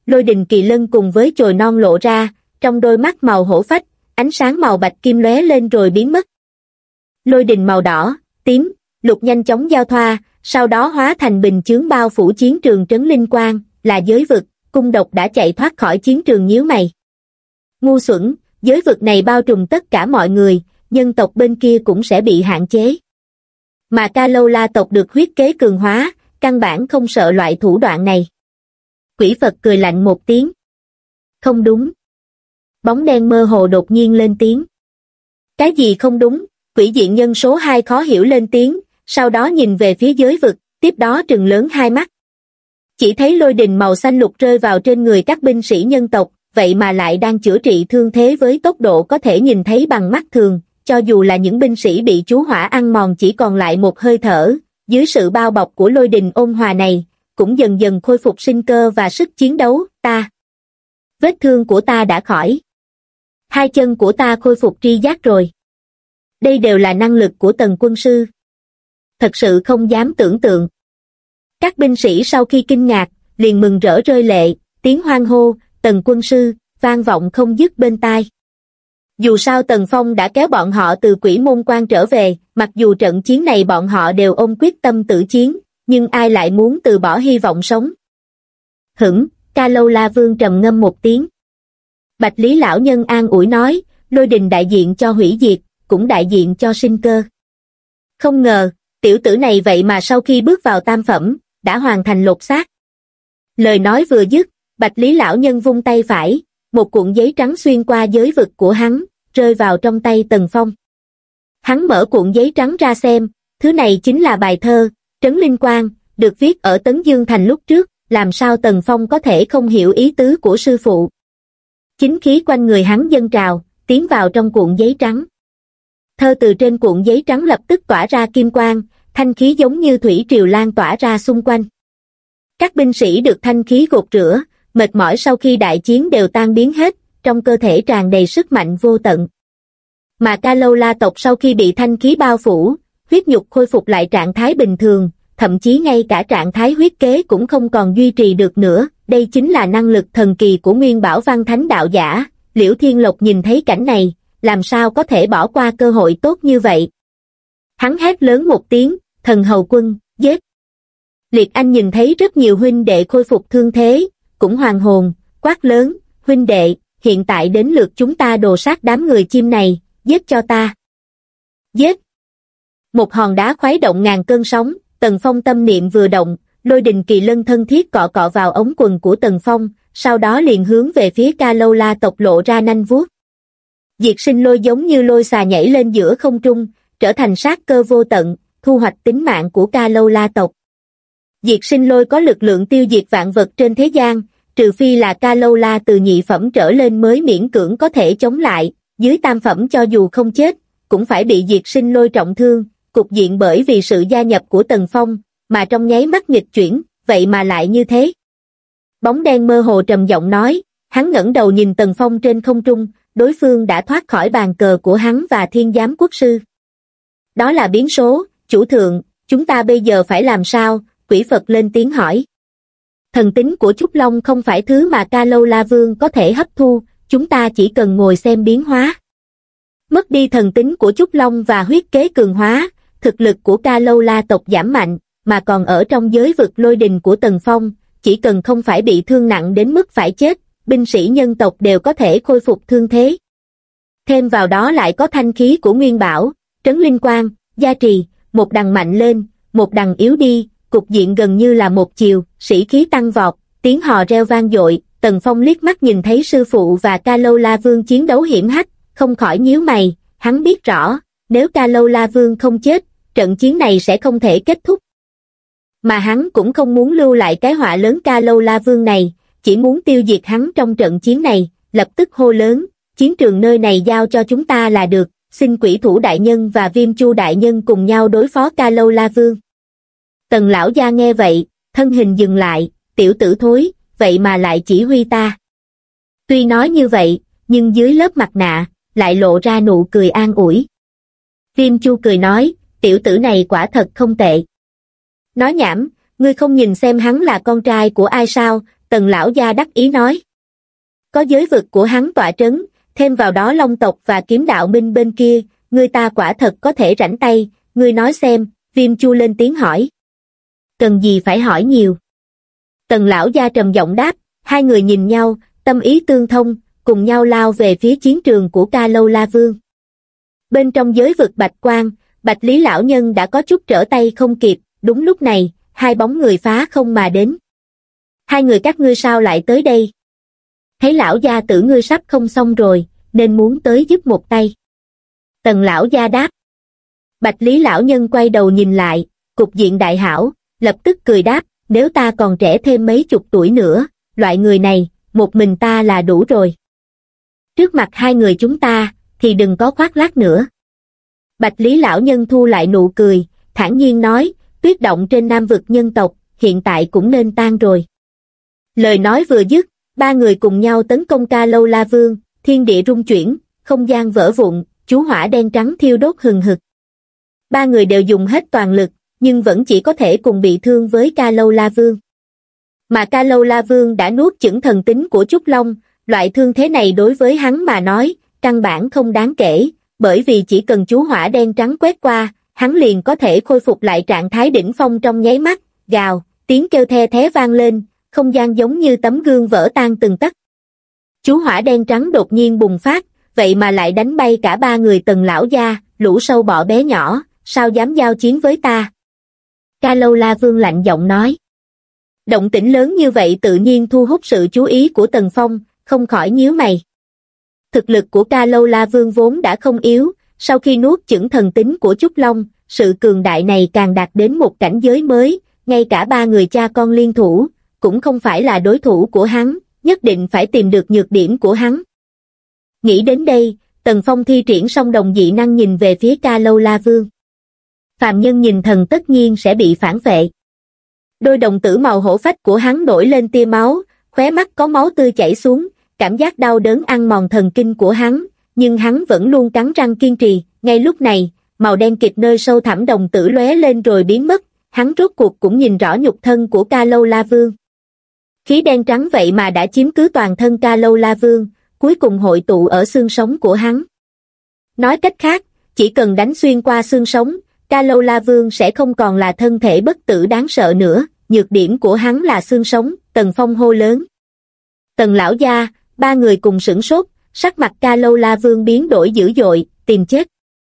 Lôi Đình Kỳ Lân cùng với chồi non lộ ra, trong đôi mắt màu hổ phách, ánh sáng màu bạch kim lóe lên rồi biến mất. Lôi đình màu đỏ, tím, lục nhanh chóng giao thoa, sau đó hóa thành bình chướng bao phủ chiến trường trấn linh quang, là giới vực. Cung Độc đã chạy thoát khỏi chiến trường nhíu mày. Ngu xuẩn, giới vực này bao trùm tất cả mọi người, nhân tộc bên kia cũng sẽ bị hạn chế. Mà Ca Lâu La tộc được huyết kế cường hóa, căn bản không sợ loại thủ đoạn này. Quỷ Phật cười lạnh một tiếng. Không đúng. Bóng đen mơ hồ đột nhiên lên tiếng. Cái gì không đúng? Quỷ diện nhân số 2 khó hiểu lên tiếng, sau đó nhìn về phía giới vực, tiếp đó trừng lớn hai mắt. Chỉ thấy lôi đình màu xanh lục rơi vào trên người các binh sĩ nhân tộc, vậy mà lại đang chữa trị thương thế với tốc độ có thể nhìn thấy bằng mắt thường, cho dù là những binh sĩ bị chú hỏa ăn mòn chỉ còn lại một hơi thở, dưới sự bao bọc của lôi đình ôn hòa này, cũng dần dần khôi phục sinh cơ và sức chiến đấu. Vết thương của ta đã khỏi. Hai chân của ta khôi phục tri giác rồi. Đây đều là năng lực của Tần quân sư. Thật sự không dám tưởng tượng. Các binh sĩ sau khi kinh ngạc, liền mừng rỡ rơi lệ, tiếng hoan hô, Tần quân sư, vang vọng không dứt bên tai. Dù sao Tần Phong đã kéo bọn họ từ Quỷ Môn Quan trở về, mặc dù trận chiến này bọn họ đều ôm quyết tâm tử chiến, nhưng ai lại muốn từ bỏ hy vọng sống. Ca Lâu La Vương trầm ngâm một tiếng. Bạch Lý lão nhân an ủi nói, lôi đình đại diện cho hủy diệt, cũng đại diện cho sinh cơ. Không ngờ, tiểu tử này vậy mà sau khi bước vào tam phẩm, đã hoàn thành lột xác. Lời nói vừa dứt, Bạch Lý lão nhân vung tay phải, một cuộn giấy trắng xuyên qua giới vực của hắn, rơi vào trong tay Tần Phong. Hắn mở cuộn giấy trắng ra xem, thứ này chính là bài thơ, Trấn Linh Quang, được viết ở Tấn Dương Thành lúc trước, làm sao Tần Phong có thể không hiểu ý tứ của sư phụ. Chính khí quanh người hắn dâng trào, tiến vào trong cuộn giấy trắng. Thơ từ trên cuộn giấy trắng lập tức tỏa ra kim quang, thanh khí giống như thủy triều lan tỏa ra xung quanh. Các binh sĩ được thanh khí gột rửa, mệt mỏi sau khi đại chiến đều tan biến hết, trong cơ thể tràn đầy sức mạnh vô tận. Mà Ca Lâu La tộc sau khi bị thanh khí bao phủ, huyết nhục khôi phục lại trạng thái bình thường, thậm chí ngay cả trạng thái huyết kế cũng không còn duy trì được nữa, đây chính là năng lực thần kỳ của Nguyên Bảo Văn Thánh đạo giả. Liễu Thiên Lộc nhìn thấy cảnh này, làm sao có thể bỏ qua cơ hội tốt như vậy. Hắn hét lớn một tiếng, Thần Hầu Quân, giết. Liệt Anh nhìn thấy rất nhiều huynh đệ khôi phục thương thế, cũng hoàn hồn, quát lớn, huynh đệ, hiện tại đến lượt chúng ta đồ sát đám người chim này, giết cho ta. Giết. Một hòn đá khuấy động ngàn cơn sóng, Tần Phong tâm niệm vừa động, lôi đình kỳ lân thân thiết cọ cọ vào ống quần của Tần Phong, sau đó liền hướng về phía Ca Lâu La tộc lộ ra nanh vuốt. Diệt sinh lôi giống như lôi xà nhảy lên giữa không trung, trở thành sát cơ vô tận, thu hoạch tính mạng của Ca Lâu La tộc. Diệt sinh lôi có lực lượng tiêu diệt vạn vật trên thế gian, trừ phi là Ca Lâu La từ nhị phẩm trở lên mới miễn cưỡng có thể chống lại, dưới tam phẩm cho dù không chết, cũng phải bị diệt sinh lôi trọng thương, cục diện bởi vì sự gia nhập của Tần Phong, mà trong nháy mắt nghịch chuyển, vậy mà lại như thế. Bóng đen mơ hồ trầm giọng nói, hắn ngẩng đầu nhìn Tần Phong trên không trung, đối phương đã thoát khỏi bàn cờ của hắn và Thiên Giám Quốc sư. Đó là biến số, chủ thượng, chúng ta bây giờ phải làm sao? Quỷ Phật lên tiếng hỏi. Thần tính của Trúc Long không phải thứ mà Ca Lâu La Vương có thể hấp thu, chúng ta chỉ cần ngồi xem biến hóa. Mất đi thần tính của Trúc Long và huyết kế cường hóa, thực lực của Ca Lâu La tộc giảm mạnh, mà còn ở trong giới vực lôi đình của Tần Phong, chỉ cần không phải bị thương nặng đến mức phải chết, binh sĩ nhân tộc đều có thể khôi phục thương thế. Thêm vào đó lại có thanh khí của Nguyên Bảo, Trấn Linh Quang, gia trì, một đằng mạnh lên, một đằng yếu đi, cục diện gần như là một chiều, sĩ khí tăng vọt, tiếng hò reo vang dội. Tần Phong liếc mắt nhìn thấy sư phụ và Ca Lâu La Vương chiến đấu hiểm hách, không khỏi nhíu mày, hắn biết rõ, nếu Ca Lâu La Vương không chết, trận chiến này sẽ không thể kết thúc. Mà hắn cũng không muốn lưu lại cái họa lớn Ca Lâu La Vương này, chỉ muốn tiêu diệt hắn trong trận chiến này, lập tức hô lớn, chiến trường nơi này giao cho chúng ta là được, xin Quỷ Thủ đại nhân và Viêm Chu đại nhân cùng nhau đối phó Ca Lâu La Vương. Tần lão gia nghe vậy, thân hình dừng lại, tiểu tử thối, vậy mà lại chỉ huy ta. Tuy nói như vậy, nhưng dưới lớp mặt nạ, lại lộ ra nụ cười an ủi. Viêm Chu cười nói, tiểu tử này quả thật không tệ. Nói nhảm, ngươi không nhìn xem hắn là con trai của ai sao? Tần lão gia đắc ý nói. Có giới vực của hắn tọa trấn, thêm vào đó Long tộc và Kiếm đạo minh bên kia, ngươi ta quả thật có thể rảnh tay, ngươi nói xem, Viêm Chu lên tiếng hỏi. Cần gì phải hỏi nhiều. Tần lão gia trầm giọng đáp, hai người nhìn nhau, tâm ý tương thông, cùng nhau lao về phía chiến trường của Ca Lâu La Vương. Bên trong giới vực Bạch Quang, Bạch Lý lão nhân đã có chút trở tay không kịp, đúng lúc này, hai bóng người phá không mà đến. Hai người các ngươi sao lại tới đây? Thấy lão gia tử ngươi sắp không xong rồi, nên muốn tới giúp một tay. Tần lão gia đáp. Bạch Lý lão nhân quay đầu nhìn lại, cục diện đại hảo, lập tức cười đáp, nếu ta còn trẻ thêm mấy chục tuổi nữa, loại người này, một mình ta là đủ rồi. Trước mặt hai người chúng ta, thì đừng có khoác lác nữa. Bạch Lý lão nhân thu lại nụ cười, thản nhiên nói, tuyết động trên Nam vực nhân tộc, hiện tại cũng nên tan rồi. Lời nói vừa dứt, ba người cùng nhau tấn công Ca Lâu La Vương, thiên địa rung chuyển, không gian vỡ vụn, chú hỏa đen trắng thiêu đốt hừng hực. Ba người đều dùng hết toàn lực, nhưng vẫn chỉ có thể cùng bị thương với Ca Lâu La Vương. Mà Ca Lâu La Vương đã nuốt chửng thần tính của Trúc Long, loại thương thế này đối với hắn mà nói, căn bản không đáng kể, bởi vì chỉ cần chú hỏa đen trắng quét qua, hắn liền có thể khôi phục lại trạng thái đỉnh phong trong nháy mắt, gào, tiếng kêu the thé vang lên, không gian giống như tấm gương vỡ tan từng tấc. Chú hỏa đen trắng đột nhiên bùng phát, vậy mà lại đánh bay cả ba người Tần lão gia, lũ sâu bọ bé nhỏ, sao dám giao chiến với ta? Ca Lâu La Vương lạnh giọng nói. Động tĩnh lớn như vậy tự nhiên thu hút sự chú ý của Tần Phong, không khỏi nhíu mày. Thực lực của Ca Lâu La Vương vốn đã không yếu, sau khi nuốt chửng thần tính của Trúc Long, sự cường đại này càng đạt đến một cảnh giới mới, ngay cả ba người cha con liên thủ, cũng không phải là đối thủ của hắn, nhất định phải tìm được nhược điểm của hắn. Nghĩ đến đây, Tần Phong thi triển song đồng dị năng nhìn về phía Ca Lâu La Vương. Phàm nhân nhìn thần tất nhiên sẽ bị phản vệ. Đôi đồng tử màu hổ phách của hắn nổi lên tia máu, khóe mắt có máu tươi chảy xuống, cảm giác đau đớn ăn mòn thần kinh của hắn, nhưng hắn vẫn luôn cắn răng kiên trì. Ngay lúc này, màu đen kịt nơi sâu thẳm đồng tử lóe lên rồi biến mất, hắn rốt cuộc cũng nhìn rõ nhục thân của Ca Lâu La Vương. Khí đen trắng vậy mà đã chiếm cứ toàn thân Ca Lâu La Vương, cuối cùng hội tụ ở xương sống của hắn. Nói cách khác, chỉ cần đánh xuyên qua xương sống, Ca Lâu La Vương sẽ không còn là thân thể bất tử đáng sợ nữa, nhược điểm của hắn là xương sống, Tần Phong hô lớn. Tần lão gia, ba người cùng sửng sốt, sắc mặt Ca Lâu La Vương biến đổi dữ dội, tìm chết.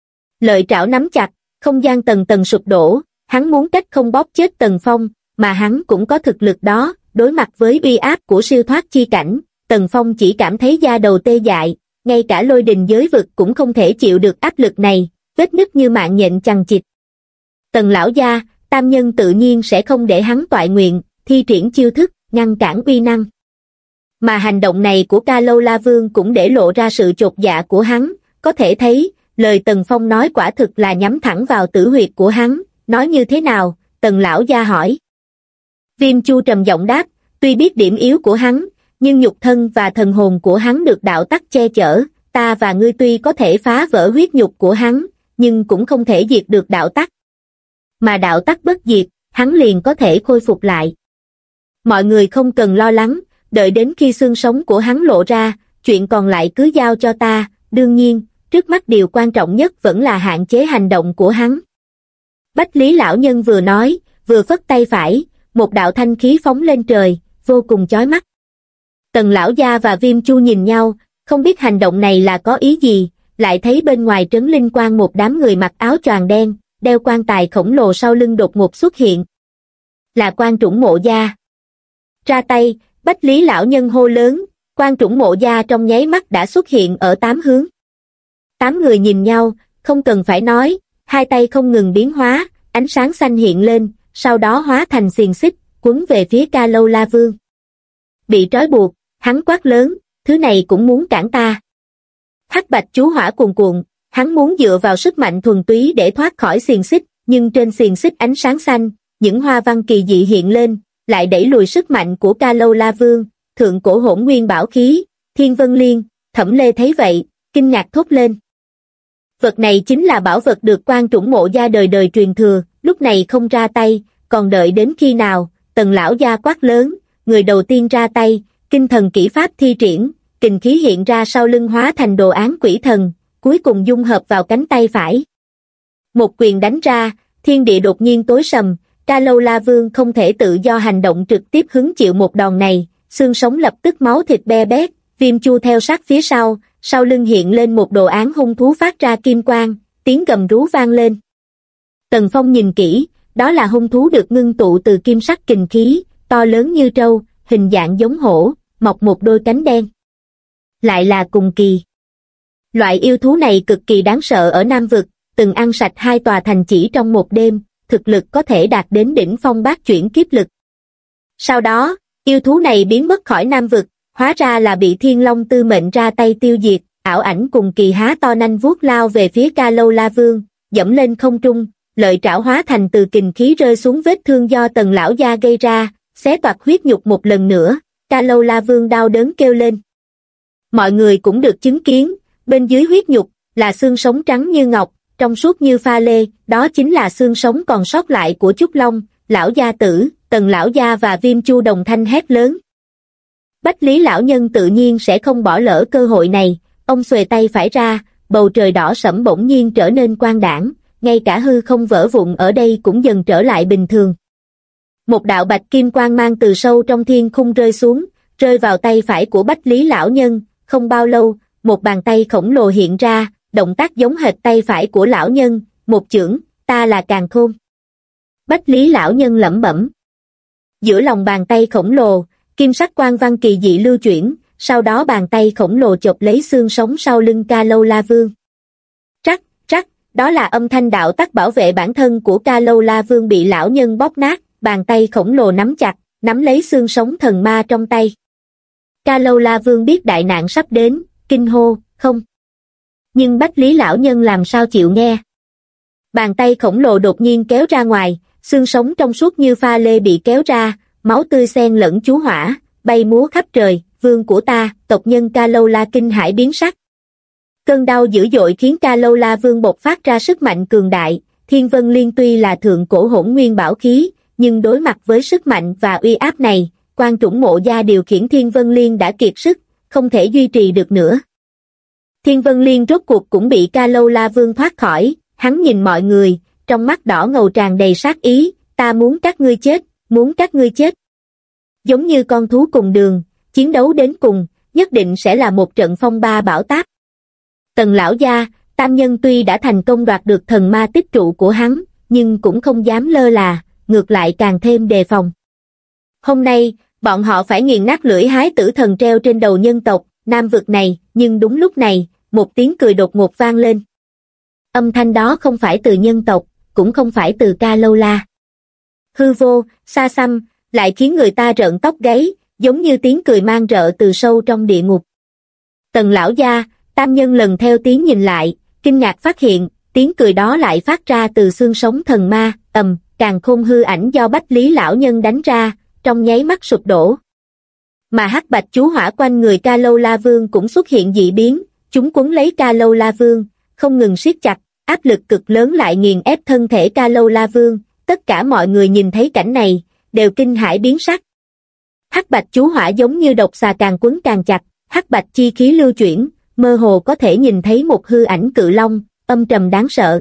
Lợi trảo nắm chặt, không gian tầng tầng sụp đổ, hắn muốn cách không bóp chết Tần Phong, mà hắn cũng có thực lực đó, đối mặt với uy áp của siêu thoát chi cảnh, Tần Phong chỉ cảm thấy da đầu tê dại, ngay cả lôi đình giới vực cũng không thể chịu được áp lực này, vết nứt như mạng nhện chằng chịt. Tần lão gia, tam nhân tự nhiên sẽ không để hắn toại nguyện, thi triển chiêu thức, ngăn cản uy năng. Mà hành động này của Ca Lâu La Vương cũng để lộ ra sự chột dạ của hắn, có thể thấy, lời Tần Phong nói quả thực là nhắm thẳng vào tử huyệt của hắn, nói như thế nào, Tần lão gia hỏi. Viêm Chu trầm giọng đáp, tuy biết điểm yếu của hắn, nhưng nhục thân và thần hồn của hắn được đạo tắc che chở, ta và ngươi tuy có thể phá vỡ huyết nhục của hắn, nhưng cũng không thể diệt được đạo tắc. Mà đạo tắc bất diệt, hắn liền có thể khôi phục lại. Mọi người không cần lo lắng, đợi đến khi xương sống của hắn lộ ra, chuyện còn lại cứ giao cho ta, đương nhiên, trước mắt điều quan trọng nhất vẫn là hạn chế hành động của hắn. Bách Lý lão nhân vừa nói, vừa phất tay phải, một đạo thanh khí phóng lên trời, vô cùng chói mắt. Tần lão gia và Viêm Chu nhìn nhau, không biết hành động này là có ý gì, lại thấy bên ngoài trấn linh quang một đám người mặc áo choàng đen, đeo quan tài khổng lồ sau lưng đột ngột xuất hiện. Là Quan Trũng Mộ Gia. Ra tay, Bách Lý lão nhân hô lớn, Quan Trũng Mộ Gia trong nháy mắt đã xuất hiện ở 8 hướng. 8 người nhìn nhau, không cần phải nói, hai tay không ngừng biến hóa, ánh sáng xanh hiện lên, sau đó hóa thành xiềng xích, quấn về phía Ca Lâu La Vương. Bị trói buộc, hắn quát lớn, thứ này cũng muốn cản ta. Hắc bạch chú hỏa cuồn cuộn, hắn muốn dựa vào sức mạnh thuần túy để thoát khỏi xiềng xích, nhưng trên xiềng xích ánh sáng xanh, những hoa văn kỳ dị hiện lên, lại đẩy lùi sức mạnh của Ca Lâu La Vương, thượng cổ hỗn nguyên bảo khí, Thiên Vân Liên. Thẩm Lê thấy vậy, kinh ngạc thốt lên. Vật này chính là bảo vật được Quan Trũng Mộ Gia đời đời truyền thừa, lúc này không ra tay, còn đợi đến khi nào? Tần lão gia quát lớn, người đầu tiên ra tay, kinh thần kỹ pháp thi triển, kình khí hiện ra sau lưng hóa thành đồ án quỷ thần, cuối cùng dung hợp vào cánh tay phải. Một quyền đánh ra, thiên địa đột nhiên tối sầm, Ca Lâu La Vương không thể tự do hành động, trực tiếp hứng chịu một đòn này, xương sống lập tức máu thịt be bét, Viêm Chu theo sát phía sau lưng hiện lên một đồ án hung thú phát ra kim quang, tiếng gầm rú vang lên. Tần Phong nhìn kỹ, đó là hung thú được ngưng tụ từ kim sắc kình khí, to lớn như trâu, hình dạng giống hổ, mọc một đôi cánh đen. Lại là cùng kỳ. Loại yêu thú này cực kỳ đáng sợ ở Nam Vực, từng ăn sạch 2 tòa thành chỉ trong một đêm, thực lực có thể đạt đến đỉnh phong bát chuyển kiếp lực. Sau đó, yêu thú này biến mất khỏi Nam Vực, hóa ra là bị Thiên Long Tư mệnh ra tay tiêu diệt. Ảo ảnh cùng kỳ há to nanh vuốt lao về phía Ca Lâu La Vương, dẫm lên không trung, lợi trảo hóa thành từ kình khí rơi xuống vết thương do Tần lão gia gây ra, xé toạc huyết nhục một lần nữa. Ca Lâu La Vương đau đớn kêu lên. Mọi người cũng được chứng kiến, bên dưới huyết nhục là xương sống trắng như ngọc, trong suốt như pha lê, đó chính là xương sống còn sót lại của Trúc Long. Lão gia tử, Tần lão gia và Viêm Chu đồng thanh hét lớn. Bách Lý lão nhân tự nhiên sẽ không bỏ lỡ cơ hội này, ông xuề tay phải ra, bầu trời đỏ sẫm bỗng nhiên trở nên quang đãng, ngay cả hư không vỡ vụn ở đây cũng dần trở lại bình thường. Một đạo bạch kim quang mang từ sâu trong thiên khung rơi xuống, rơi vào tay phải của Bách Lý lão nhân, không bao lâu, một bàn tay khổng lồ hiện ra, động tác giống hệt tay phải của lão nhân, một chưởng, ta là Càn Khôn. Bách Lý lão nhân lẩm bẩm. Giữa lòng bàn tay khổng lồ, kim sắc quang văn kỳ dị lưu chuyển, sau đó bàn tay khổng lồ chộp lấy xương sống sau lưng Ca Lâu La Vương. Rắc, rắc, đó là âm thanh đạo tắc bảo vệ bản thân của Ca Lâu La Vương bị lão nhân bóp nát, bàn tay khổng lồ nắm chặt, nắm lấy xương sống thần ma trong tay. Ca Lâu La Vương biết đại nạn sắp đến, kinh hô, không. Nhưng Bách Lý lão nhân làm sao chịu nghe. Bàn tay khổng lồ đột nhiên kéo ra ngoài, xương sống trong suốt như pha lê bị kéo ra, máu tươi xen lẫn chú hỏa, bay múa khắp trời. Vương của ta, tộc nhân Ca Lâu La kinh hãi biến sắc. Cơn đau dữ dội khiến Ca Lâu La Vương bộc phát ra sức mạnh cường đại, Thiên Vân Liên tuy là thượng cổ hỗn nguyên bảo khí, nhưng đối mặt với sức mạnh và uy áp này, Quan Trũng Mộ Gia điều khiển Thiên Vân Liên đã kiệt sức, không thể duy trì được nữa. Thiên Vân Liên rốt cuộc cũng bị Ca Lâu La Vương thoát khỏi, hắn nhìn mọi người, trong mắt đỏ ngầu tràn đầy sát ý, ta muốn các ngươi chết, muốn các ngươi chết. Giống như con thú cùng đường, chiến đấu đến cùng, nhất định sẽ là một trận phong ba bão táp. Tần lão gia, Tam Nhân tuy đã thành công đoạt được thần ma tích trụ của hắn, nhưng cũng không dám lơ là, ngược lại càng thêm đề phòng. Hôm nay, bọn họ phải nghiền nát lưỡi hái tử thần treo trên đầu nhân tộc, Nam Vực này, nhưng đúng lúc này, một tiếng cười đột ngột vang lên. Âm thanh đó không phải từ nhân tộc, cũng không phải từ Ca Lâu La. Hư vô, xa xăm, lại khiến người ta rợn tóc gáy, giống như tiếng cười mang rợ từ sâu trong địa ngục. Tần lão gia, Tam Nhân lần theo tiếng nhìn lại, kinh ngạc phát hiện, tiếng cười đó lại phát ra từ xương sống thần ma, Càn Khôn hư ảnh do Bách Lý lão nhân đánh ra, trong nháy mắt sụp đổ. Mà hắc bạch chú hỏa quanh người Ca Lâu La Vương cũng xuất hiện dị biến, chúng quấn lấy Ca Lâu La Vương, không ngừng siết chặt, áp lực cực lớn lại nghiền ép thân thể Ca Lâu La Vương, tất cả mọi người nhìn thấy cảnh này, đều kinh hãi biến sắc. Hắc bạch chú hỏa giống như độc xà càng quấn càng chặt, hắc bạch chi khí lưu chuyển, mơ hồ có thể nhìn thấy một hư ảnh cự long, âm trầm đáng sợ.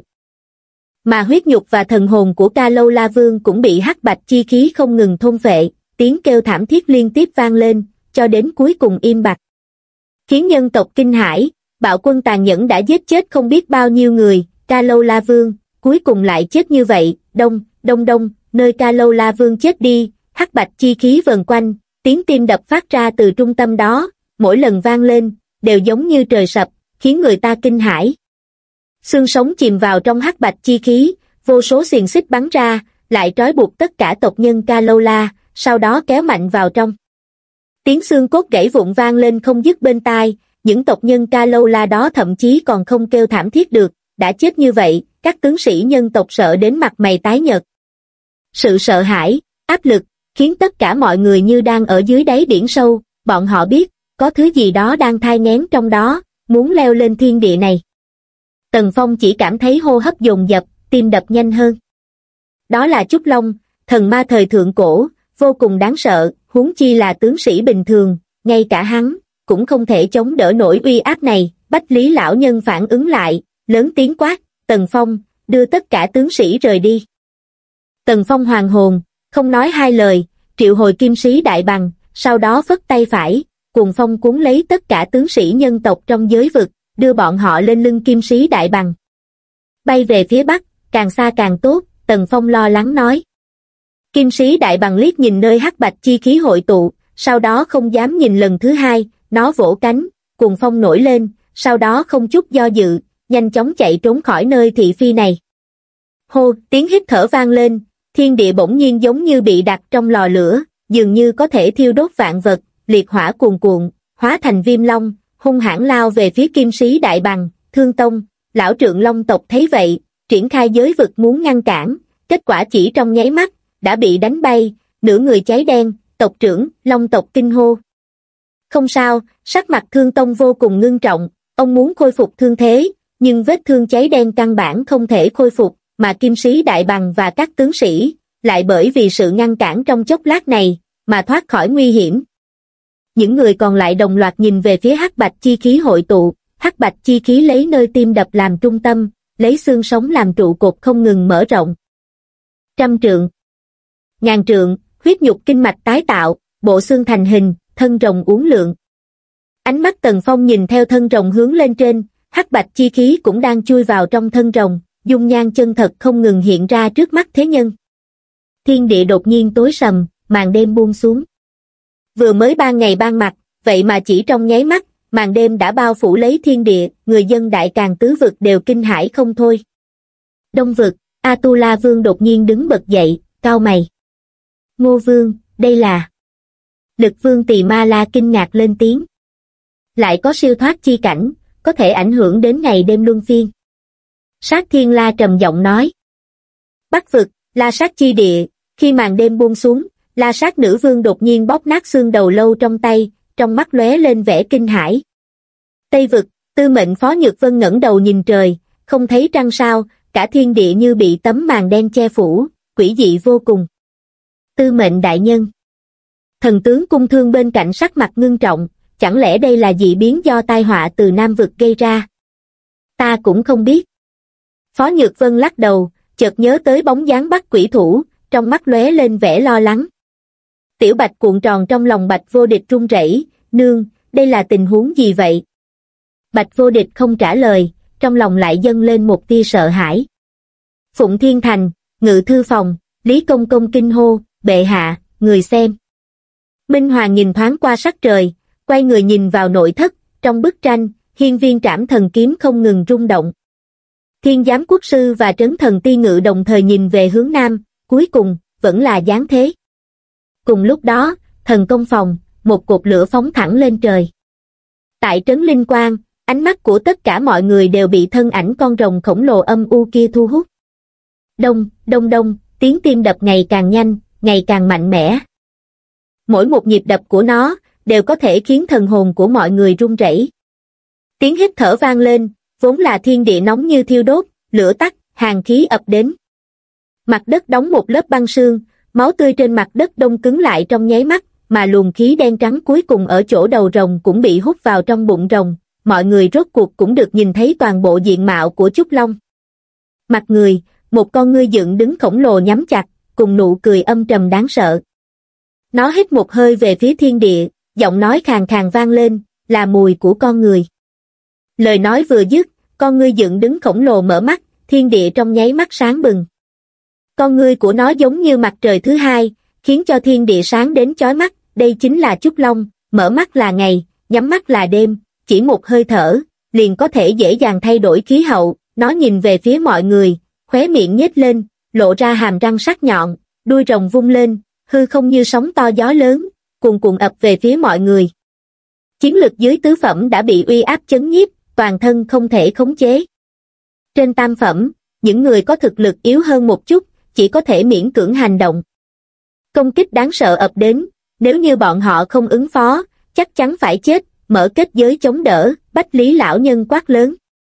Mà huyết nhục và thần hồn của Ca Lâu La Vương cũng bị hắc bạch chi khí không ngừng thôn phệ, tiếng kêu thảm thiết liên tiếp vang lên, cho đến cuối cùng im bặt. Khiến nhân tộc kinh hãi, bạo quân tàn nhẫn đã giết chết không biết bao nhiêu người, Ca Lâu La Vương, cuối cùng lại chết như vậy, đông, nơi Ca Lâu La Vương chết đi, hắc bạch chi khí vần quanh, tiếng tim đập phát ra từ trung tâm đó, mỗi lần vang lên, đều giống như trời sập, khiến người ta kinh hãi. Xương sống chìm vào trong hắc bạch chi khí, vô số xiềng xích bắn ra, lại trói buộc tất cả tộc nhân Ca Lâu La, sau đó kéo mạnh vào trong. Tiếng xương cốt gãy vụn vang lên không dứt bên tai, những tộc nhân Ca Lâu La đó thậm chí còn không kêu thảm thiết được, đã chết như vậy, các tướng sĩ nhân tộc sợ đến mặt mày tái nhợt. Sự sợ hãi, áp lực, khiến tất cả mọi người như đang ở dưới đáy biển sâu, bọn họ biết, có thứ gì đó đang thai nghén trong đó, muốn leo lên thiên địa này. Tần Phong chỉ cảm thấy hô hấp dồn dập, tim đập nhanh hơn. Đó là Trúc Long, thần ma thời thượng cổ, vô cùng đáng sợ, huống chi là tướng sĩ bình thường, ngay cả hắn cũng không thể chống đỡ nổi uy áp này. Bách Lý lão nhân phản ứng lại, lớn tiếng quát, Tần Phong, đưa tất cả tướng sĩ rời đi. Tần Phong hoàn hồn, không nói hai lời, triệu hồi kim sĩ đại bằng, sau đó phất tay phải, cuồng phong cuốn lấy tất cả tướng sĩ nhân tộc trong giới vực, đưa bọn họ lên lưng kim sĩ đại bằng. Bay về phía bắc, càng xa càng tốt, Tần Phong lo lắng nói. Kim sĩ đại bằng liếc nhìn nơi hắc bạch chi khí hội tụ, sau đó không dám nhìn lần thứ hai, nó vỗ cánh, cuồng phong nổi lên, sau đó không chút do dự, nhanh chóng chạy trốn khỏi nơi thị phi này. Hô, tiếng hít thở vang lên, thiên địa bỗng nhiên giống như bị đặt trong lò lửa, dường như có thể thiêu đốt vạn vật, liệt hỏa cuồn cuộn, hóa thành viêm long, hung hãn lao về phía kim sĩ đại bằng. Thương Tông, lão trượng long tộc thấy vậy, triển khai giới vực muốn ngăn cản, kết quả chỉ trong nháy mắt, đã bị đánh bay, nửa người cháy đen. Tộc trưởng, long tộc kinh hô. Không sao, sắc mặt Thương Tông vô cùng ngưng trọng, ông muốn khôi phục thương thế, nhưng vết thương cháy đen căn bản không thể khôi phục, mà kim sĩ đại bằng và các tướng sĩ lại bởi vì sự ngăn cản trong chốc lát này mà thoát khỏi nguy hiểm. Những người còn lại đồng loạt nhìn về phía hắc bạch chi khí hội tụ, hắc bạch chi khí lấy nơi tim đập làm trung tâm, lấy xương sống làm trụ cột không ngừng mở rộng. 100 trượng, 1000 trượng, huyết nhục kinh mạch tái tạo, bộ xương thành hình, thân rồng uốn lượn. Ánh mắt Tần Phong nhìn theo thân rồng hướng lên trên, hắc bạch chi khí cũng đang chui vào trong thân rồng, dung nhan chân thật không ngừng hiện ra trước mắt thế nhân. Thiên địa đột nhiên tối sầm, màn đêm buông xuống. Vừa mới ban ngày ban mặt, vậy mà chỉ trong nháy mắt, màn đêm đã bao phủ lấy thiên địa, người dân Đại Càn tứ vực đều kinh hãi không thôi. Đông vực, Atula Vương đột nhiên đứng bật dậy, cau mày. Ngô Vương, đây là... Lực Vương Tỳ Ma La kinh ngạc lên tiếng. Lại có siêu thoát chi cảnh, có thể ảnh hưởng đến ngày đêm luân phiên. Sát Thiên La trầm giọng nói. Bắc vực, La Sát chi địa, khi màn đêm buông xuống, La Sát nữ vương đột nhiên bóp nát xương đầu lâu trong tay, trong mắt lóe lên vẻ kinh hãi. Tây vực, Tư Mệnh Phó Nhược Vân ngẩng đầu nhìn trời, không thấy trăng sao, cả thiên địa như bị tấm màn đen che phủ, quỷ dị vô cùng. Tư Mệnh đại nhân. Thần tướng Cung Thương bên cạnh sắc mặt ngưng trọng, chẳng lẽ đây là dị biến do tai họa từ Nam vực gây ra? Ta cũng không biết. Phó Nhược Vân lắc đầu, chợt nhớ tới bóng dáng Bắc Quỷ Thủ, trong mắt lóe lên vẻ lo lắng. Tiểu Bạch cuộn tròn trong lòng Bạch Vô Địch run rẩy, nương, đây là tình huống gì vậy? Bạch Vô Địch không trả lời, trong lòng lại dâng lên một tia sợ hãi. Phụng Thiên Thành, Ngự Thư Phòng, Lý Công Công kinh hô, bệ hạ, người xem. Minh Hoàng nhìn thoáng qua sắc trời, quay người nhìn vào nội thất, trong bức tranh, hiên viên trảm thần kiếm không ngừng rung động. Thiên giám quốc sư và trấn thần ti ngự đồng thời nhìn về hướng nam, cuối cùng, vẫn là dáng thế. Cùng lúc đó, thần công phòng, một cột lửa phóng thẳng lên trời. Tại trấn Linh Quang, ánh mắt của tất cả mọi người đều bị thân ảnh con rồng khổng lồ âm u kia thu hút. Đông, đông đông, tiếng tim đập ngày càng nhanh, ngày càng mạnh mẽ. Mỗi một nhịp đập của nó, đều có thể khiến thần hồn của mọi người run rẩy. Tiếng hít thở vang lên, vốn là thiên địa nóng như thiêu đốt, lửa tắt, hàn khí ập đến. Mặt đất đóng một lớp băng sương, máu tươi trên mặt đất đông cứng lại trong nháy mắt, mà luồng khí đen trắng cuối cùng ở chỗ đầu rồng cũng bị hút vào trong bụng rồng, mọi người rốt cuộc cũng được nhìn thấy toàn bộ diện mạo của Trúc Long. Mặt người, một con ngươi dựng đứng khổng lồ nhắm chặt, cùng nụ cười âm trầm đáng sợ. Nó hít một hơi về phía thiên địa, giọng nói khàn khàn vang lên, là mùi của con người. Lời nói vừa dứt, con ngươi dựng đứng khổng lồ mở mắt, thiên địa trong nháy mắt sáng bừng. Con ngươi của nó giống như mặt trời thứ hai, khiến cho thiên địa sáng đến chói mắt, đây chính là Trúc Long, mở mắt là ngày, nhắm mắt là đêm, chỉ một hơi thở, liền có thể dễ dàng thay đổi khí hậu. Nó nhìn về phía mọi người, khóe miệng nhếch lên, lộ ra hàm răng sắc nhọn, đuôi rồng vung lên, hư không như sóng to gió lớn, cuồn cuộn ập về phía mọi người. Chiến lực dưới tứ phẩm đã bị uy áp chấn nhiếp, toàn thân không thể khống chế. Trên tam phẩm, những người có thực lực yếu hơn một chút, chỉ có thể miễn cưỡng hành động. Công kích đáng sợ ập đến, nếu như bọn họ không ứng phó, chắc chắn phải chết, mở kết giới chống đỡ, Bách Lý lão nhân quát lớn.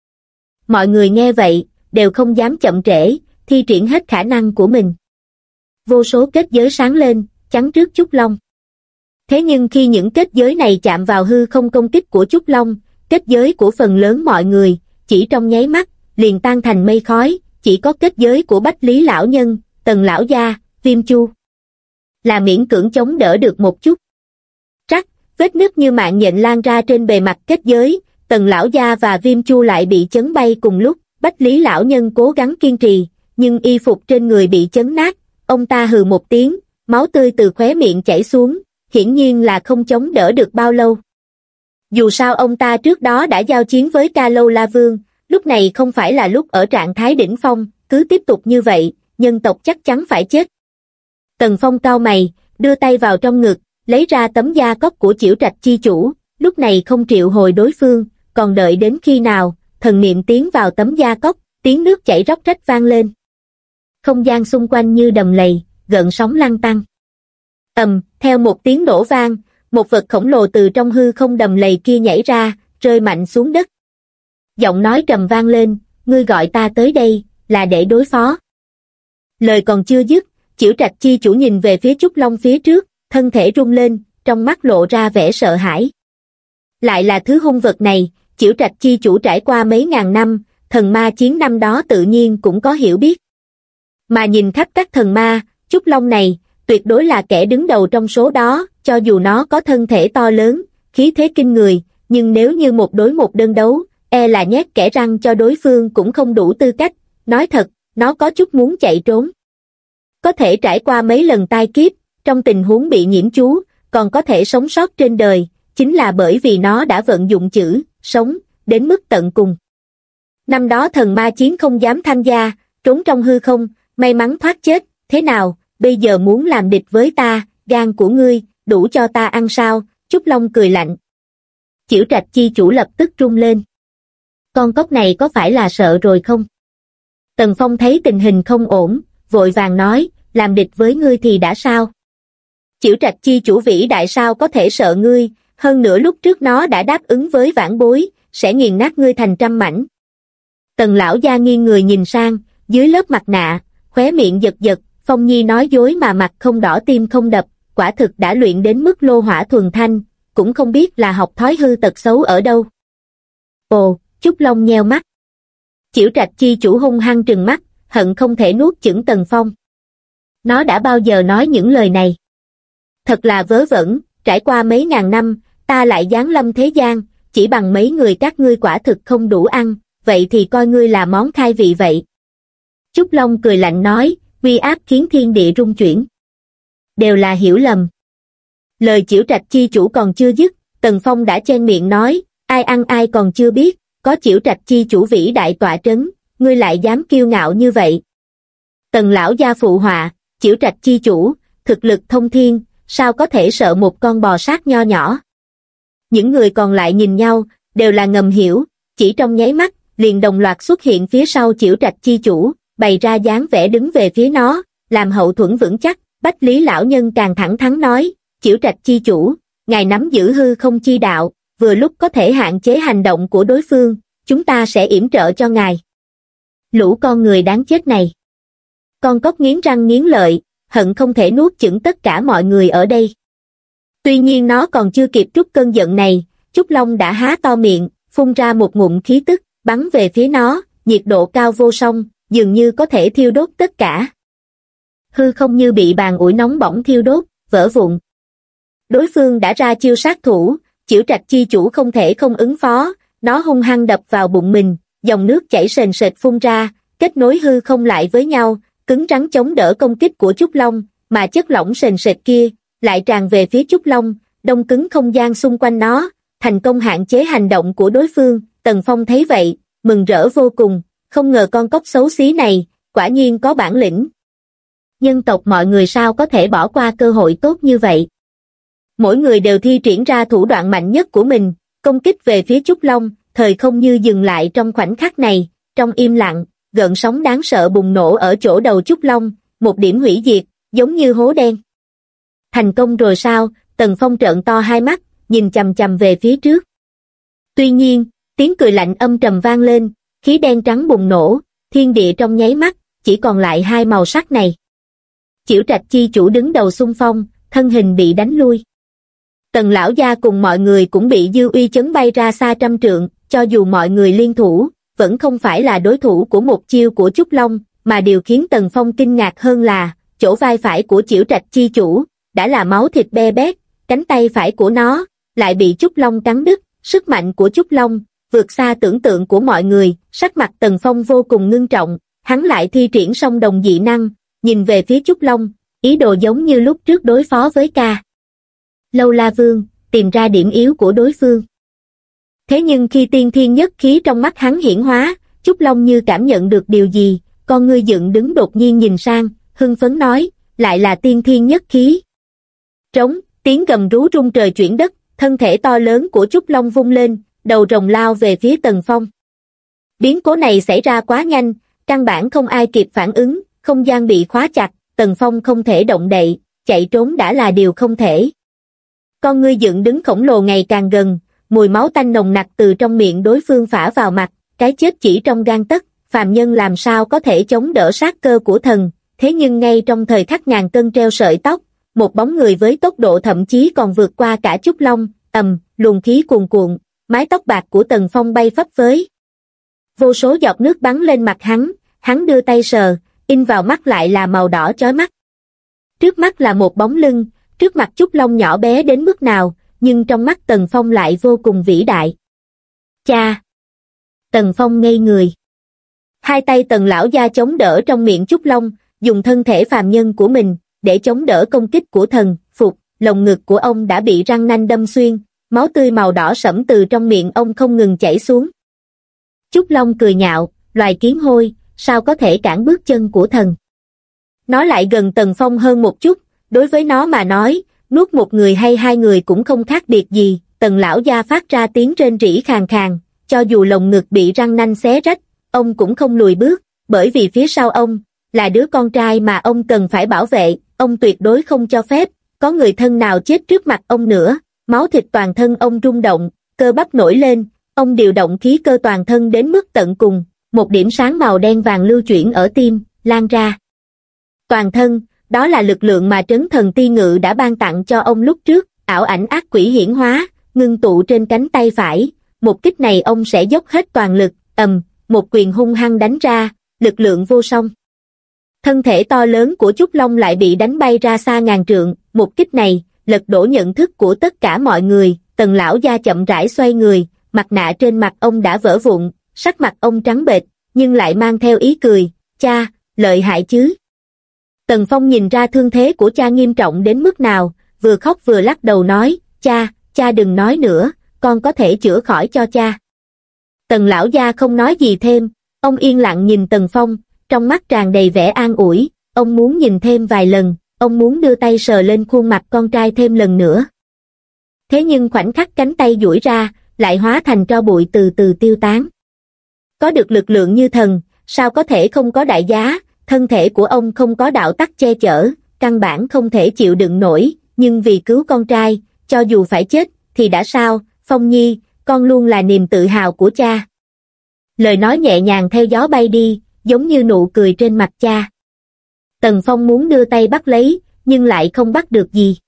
Mọi người nghe vậy, đều không dám chậm trễ, thi triển hết khả năng của mình. Vô số kết giới sáng lên, chắn trước Trúc Long. Thế nhưng khi những kết giới này chạm vào hư không công kích của Trúc Long, kết giới của phần lớn mọi người, chỉ trong nháy mắt, liền tan thành mây khói, chỉ có kết giới của Bách Lý lão nhân, Tần lão gia, Viêm Chu là miễn cưỡng chống đỡ được một chút. Rắc, vết nứt như mạng nhện lan ra trên bề mặt kết giới, Tần lão gia và Viêm Chu lại bị chấn bay cùng lúc. Bách Lý lão nhân cố gắng kiên trì, nhưng y phục trên người bị chấn nát, ông ta hừ một tiếng, máu tươi từ khóe miệng chảy xuống, hiển nhiên là không chống đỡ được bao lâu. Dù sao ông ta trước đó đã giao chiến với Ca Lâu La Vương, lúc này không phải là lúc ở trạng thái đỉnh phong, cứ tiếp tục như vậy, nhân tộc chắc chắn phải chết. Tần Phong cau mày, đưa tay vào trong ngực, lấy ra tấm da cóc của Chiểu Trạch chi chủ, lúc này không triệu hồi đối phương, còn đợi đến khi nào, thần niệm tiến vào tấm da cóc, tiếng nước chảy róc rách vang lên. Không gian xung quanh như đầm lầy, gợn sóng lăn tăn. Theo một tiếng nổ vang, một vật khổng lồ từ trong hư không đầm lầy kia nhảy ra, rơi mạnh xuống đất. Giọng nói trầm vang lên, ngươi gọi ta tới đây, là để đối phó. Lời còn chưa dứt, Chiểu Trạch chi chủ nhìn về phía Trúc Long phía trước, thân thể rung lên, trong mắt lộ ra vẻ sợ hãi. Lại là thứ hung vật này, Chiểu Trạch chi chủ trải qua mấy ngàn năm, thần ma chiến năm đó tự nhiên cũng có hiểu biết. Mà nhìn khắp các thần ma, Trúc Long này, tuyệt đối là kẻ đứng đầu trong số đó, cho dù nó có thân thể to lớn, khí thế kinh người, nhưng nếu như một đối một đơn đấu, e là nhét kẽ răng cho đối phương cũng không đủ tư cách, nói thật, nó có chút muốn chạy trốn. Có thể trải qua mấy lần tai kiếp, trong tình huống bị nhiễm chú, còn có thể sống sót trên đời, chính là bởi vì nó đã vận dụng chữ, sống, đến mức tận cùng. Năm đó thần ma chiến không dám tham gia, trốn trong hư không, may mắn thoát chết, thế nào, bây giờ muốn làm địch với ta, gan của ngươi, đủ cho ta ăn sao, Trúc Long cười lạnh. Chiểu Trạch chi chủ lập tức rung lên. Con cóc này có phải là sợ rồi không? Tần Phong thấy tình hình không ổn, vội vàng nói, làm địch với ngươi thì đã sao? Chiểu Trạch chi chủ vĩ đại sao có thể sợ ngươi, hơn nữa lúc trước nó đã đáp ứng với vãn bối, sẽ nghiền nát ngươi thành trăm mảnh. Tần lão gia nghiêng người nhìn sang, dưới lớp mặt nạ, khóe miệng giật giật, Phong Nhi nói dối mà mặt không đỏ tim không đập, quả thực đã luyện đến mức lô hỏa thuần thanh, cũng không biết là học thói hư tật xấu ở đâu. Ồ, Trúc Long nheo mắt. Chiểu Trạch chi chủ hung hăng trừng mắt, hận không thể nuốt chửng Tần Phong. Nó đã bao giờ nói những lời này? Thật là vớ vẩn, trải qua mấy ngàn năm, ta lại giáng lâm thế gian, chỉ bằng mấy người các ngươi quả thực không đủ ăn, vậy thì coi ngươi là món khai vị vậy. Trúc Long cười lạnh nói, uy áp khiến thiên địa rung chuyển. Đều là hiểu lầm. Lời Chiểu Trạch chi chủ còn chưa dứt, Tần Phong đã chen miệng nói, ai ăn ai còn chưa biết, có Chiểu Trạch chi chủ vĩ đại tọa trấn, ngươi lại dám kiêu ngạo như vậy. Tần lão gia phụ họa, Chiểu Trạch chi chủ, thực lực thông thiên, sao có thể sợ một con bò sát nho nhỏ. Những người còn lại nhìn nhau, đều là ngầm hiểu, chỉ trong nháy mắt, liền đồng loạt xuất hiện phía sau Chiểu Trạch chi chủ, bày ra dáng vẻ đứng về phía nó, làm hậu thuẫn vững chắc. Bách Lý lão nhân càng thẳng thắn nói, Chiểu Trạch chi chủ, ngài nắm giữ hư không chi đạo, vừa lúc có thể hạn chế hành động của đối phương, chúng ta sẽ yểm trợ cho ngài. Lũ con người đáng chết này. Con cóc nghiến răng nghiến lợi, hận không thể nuốt chửng tất cả mọi người ở đây. Tuy nhiên nó còn chưa kịp trút cơn giận này, Trúc Long đã há to miệng, phun ra một ngụm khí tức, bắn về phía nó, nhiệt độ cao vô song, dường như có thể thiêu đốt tất cả. Hư không như bị bàn ủi nóng bỏng thiêu đốt, vỡ vụn. Đối phương đã ra chiêu sát thủ, Chiểu Trạch chi chủ không thể không ứng phó, nó hung hăng đập vào bụng mình, dòng nước chảy sền sệt phun ra, kết nối hư không lại với nhau, cứng rắn chống đỡ công kích của Trúc Long, mà chất lỏng sền sệt kia lại tràn về phía Trúc Long, đông cứng không gian xung quanh nó, thành công hạn chế hành động của đối phương. Tần Phong thấy vậy, mừng rỡ vô cùng, không ngờ con cóc xấu xí này, quả nhiên có bản lĩnh. Nhân tộc mọi người sao có thể bỏ qua cơ hội tốt như vậy? Mỗi người đều thi triển ra thủ đoạn mạnh nhất của mình, công kích về phía Trúc Long, thời không như dừng lại trong khoảnh khắc này, trong im lặng, gợn sóng đáng sợ bùng nổ ở chỗ đầu Trúc Long, một điểm hủy diệt, giống như hố đen. Thành công rồi sao? Tần Phong trợn to hai mắt, nhìn chằm chằm về phía trước. Tuy nhiên, tiếng cười lạnh âm trầm vang lên, khí đen trắng bùng nổ, thiên địa trong nháy mắt, chỉ còn lại hai màu sắc này. Chiểu Trạch chi chủ đứng đầu xung phong, thân hình bị đánh lui. Tần lão gia cùng mọi người cũng bị dư uy chấn bay ra xa trăm trượng, cho dù mọi người liên thủ, vẫn không phải là đối thủ của một chiêu của Trúc Long, mà điều khiến Tần Phong kinh ngạc hơn là, chỗ vai phải của Chiểu Trạch chi chủ, đã là máu thịt be bét, cánh tay phải của nó, lại bị Trúc Long cắn đứt, sức mạnh của Trúc Long, vượt xa tưởng tượng của mọi người, sắc mặt Tần Phong vô cùng ngưng trọng, hắn lại thi triển song đồng dị năng, nhìn về phía Trúc Long, ý đồ giống như lúc trước đối phó với Ca Lâu La Vương, tìm ra điểm yếu của đối phương. Thế nhưng khi tiên thiên nhất khí trong mắt hắn hiển hóa, Trúc Long như cảm nhận được điều gì, con ngươi dựng đứng đột nhiên nhìn sang, hưng phấn nói, lại là tiên thiên nhất khí. Trống, tiếng gầm rú rung trời chuyển đất, thân thể to lớn của Trúc Long vung lên, đầu rồng lao về phía Tần Phong. Biến cố này xảy ra quá nhanh, căn bản không ai kịp phản ứng, không gian bị khóa chặt, Tần Phong không thể động đậy, chạy trốn đã là điều không thể. Con ngươi dựng đứng khổng lồ ngày càng gần, mùi máu tanh nồng nặc từ trong miệng đối phương phả vào mặt, cái chết chỉ trong gang tấc, phàm nhân làm sao có thể chống đỡ sát cơ của thần, thế nhưng ngay trong thời khắc ngàn cân treo sợi tóc, một bóng người với tốc độ thậm chí còn vượt qua cả Trúc Long, luồng khí cuồn cuộn, mái tóc bạc của Tần Phong bay phấp phới. Vô số giọt nước bắn lên mặt hắn đưa tay sờ, in vào mắt lại là màu đỏ chói mắt. Trước mắt là một bóng lưng, trước mặt Trúc Long nhỏ bé đến mức nào, nhưng trong mắt Tần Phong lại vô cùng vĩ đại. Cha! Tần Phong ngây người. Hai tay Tần lão gia chống đỡ trong miệng Trúc Long, dùng thân thể phàm nhân của mình, để chống đỡ công kích của thần, phục, lồng ngực của ông đã bị răng nanh đâm xuyên, máu tươi màu đỏ sẫm từ trong miệng ông không ngừng chảy xuống. Trúc Long cười nhạo, loài kiến hôi, sao có thể cản bước chân của thần. Nó lại gần Tần Phong hơn một chút, đối với nó mà nói, nuốt một người hay hai người cũng không khác biệt gì, Tần lão gia phát ra tiếng rên rỉ khàn khàn, cho dù lồng ngực bị răng nanh xé rách, ông cũng không lùi bước, bởi vì phía sau ông, là đứa con trai mà ông cần phải bảo vệ, ông tuyệt đối không cho phép, có người thân nào chết trước mặt ông nữa, máu thịt toàn thân ông rung động, cơ bắp nổi lên, ông điều động khí cơ toàn thân đến mức tận cùng, một điểm sáng màu đen vàng lưu chuyển ở tim, lan ra. Toàn thân, đó là lực lượng mà Trấn Thần Ti Ngự đã ban tặng cho ông lúc trước, ảo ảnh ác quỷ hiển hóa, ngưng tụ trên cánh tay phải, một kích này ông sẽ dốc hết toàn lực, một quyền hung hăng đánh ra, lực lượng vô song. Thân thể to lớn của Trúc Long lại bị đánh bay ra xa ngàn trượng, một kích này, lật đổ nhận thức của tất cả mọi người, Tần lão gia chậm rãi xoay người, mặt nạ trên mặt ông đã vỡ vụn, sắc mặt ông trắng bệch, nhưng lại mang theo ý cười, cha, lợi hại chứ. Tần Phong nhìn ra thương thế của cha nghiêm trọng đến mức nào, vừa khóc vừa lắc đầu nói, cha đừng nói nữa, con có thể chữa khỏi cho cha. Tần lão gia không nói gì thêm, ông yên lặng nhìn Tần Phong, trong mắt tràn đầy vẻ an ủi, ông muốn nhìn thêm vài lần, ông muốn đưa tay sờ lên khuôn mặt con trai thêm lần nữa. Thế nhưng khoảnh khắc cánh tay duỗi ra, lại hóa thành tro bụi từ từ tiêu tán. Có được lực lượng như thần, sao có thể không có đại giá, thân thể của ông không có đạo tắc che chở, căn bản không thể chịu đựng nổi, nhưng vì cứu con trai, cho dù phải chết, thì đã sao, Phong Nhi, con luôn là niềm tự hào của cha. Lời nói nhẹ nhàng theo gió bay đi, giống như nụ cười trên mặt cha. Tần Phong muốn đưa tay bắt lấy, nhưng lại không bắt được gì.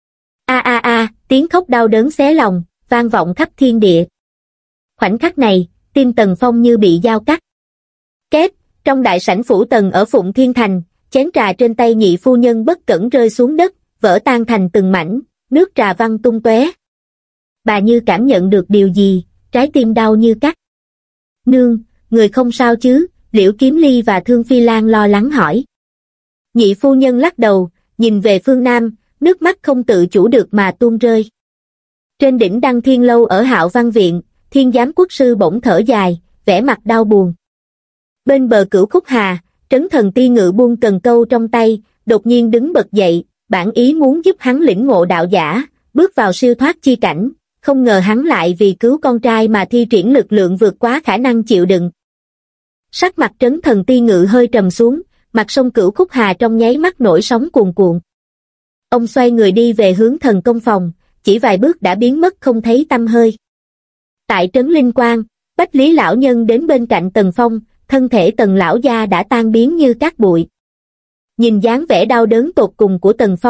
Tiếng khóc đau đớn xé lòng, vang vọng khắp thiên địa. Khoảnh khắc này, tim Tần Phong như bị dao cắt. Két, trong đại sảnh phủ Tần ở Phụng Thiên Thành, chén trà trên tay nhị phu nhân bất cẩn rơi xuống đất, vỡ tan thành từng mảnh, nước trà văng tung tóe. Bà như cảm nhận được điều gì, trái tim đau như cắt. Nương, người không sao chứ? Liễu Kiếm Ly và Thương Phi Lan lo lắng hỏi. Nhị phu nhân lắc đầu, nhìn về phương Nam, nước mắt không tự chủ được mà tuôn rơi. Trên đỉnh Đăng Thiên Lâu ở Hạo Văn Viện, Thiên Giám Quốc sư bỗng thở dài, vẻ mặt đau buồn. Bên bờ Cửu Khúc Hà, Trấn Thần Ti Ngự buông cần câu trong tay, đột nhiên đứng bật dậy, bản ý muốn giúp hắn lĩnh ngộ đạo giả, bước vào siêu thoát chi cảnh, không ngờ hắn lại vì cứu con trai mà thi triển lực lượng vượt quá khả năng chịu đựng. Sắc mặt Trấn Thần Ti Ngự hơi trầm xuống, mặt sông Cửu Khúc Hà trong nháy mắt nổi sóng cuồn cuộn. Ông xoay người đi về hướng thần công phòng, chỉ vài bước đã biến mất không thấy tăm hơi. Tại Trấn Linh Quang, Bách Lý lão nhân đến bên cạnh Tần Phong, thân thể Tần lão gia đã tan biến như cát bụi. Nhìn dáng vẻ đau đớn tột cùng của Tần Phong,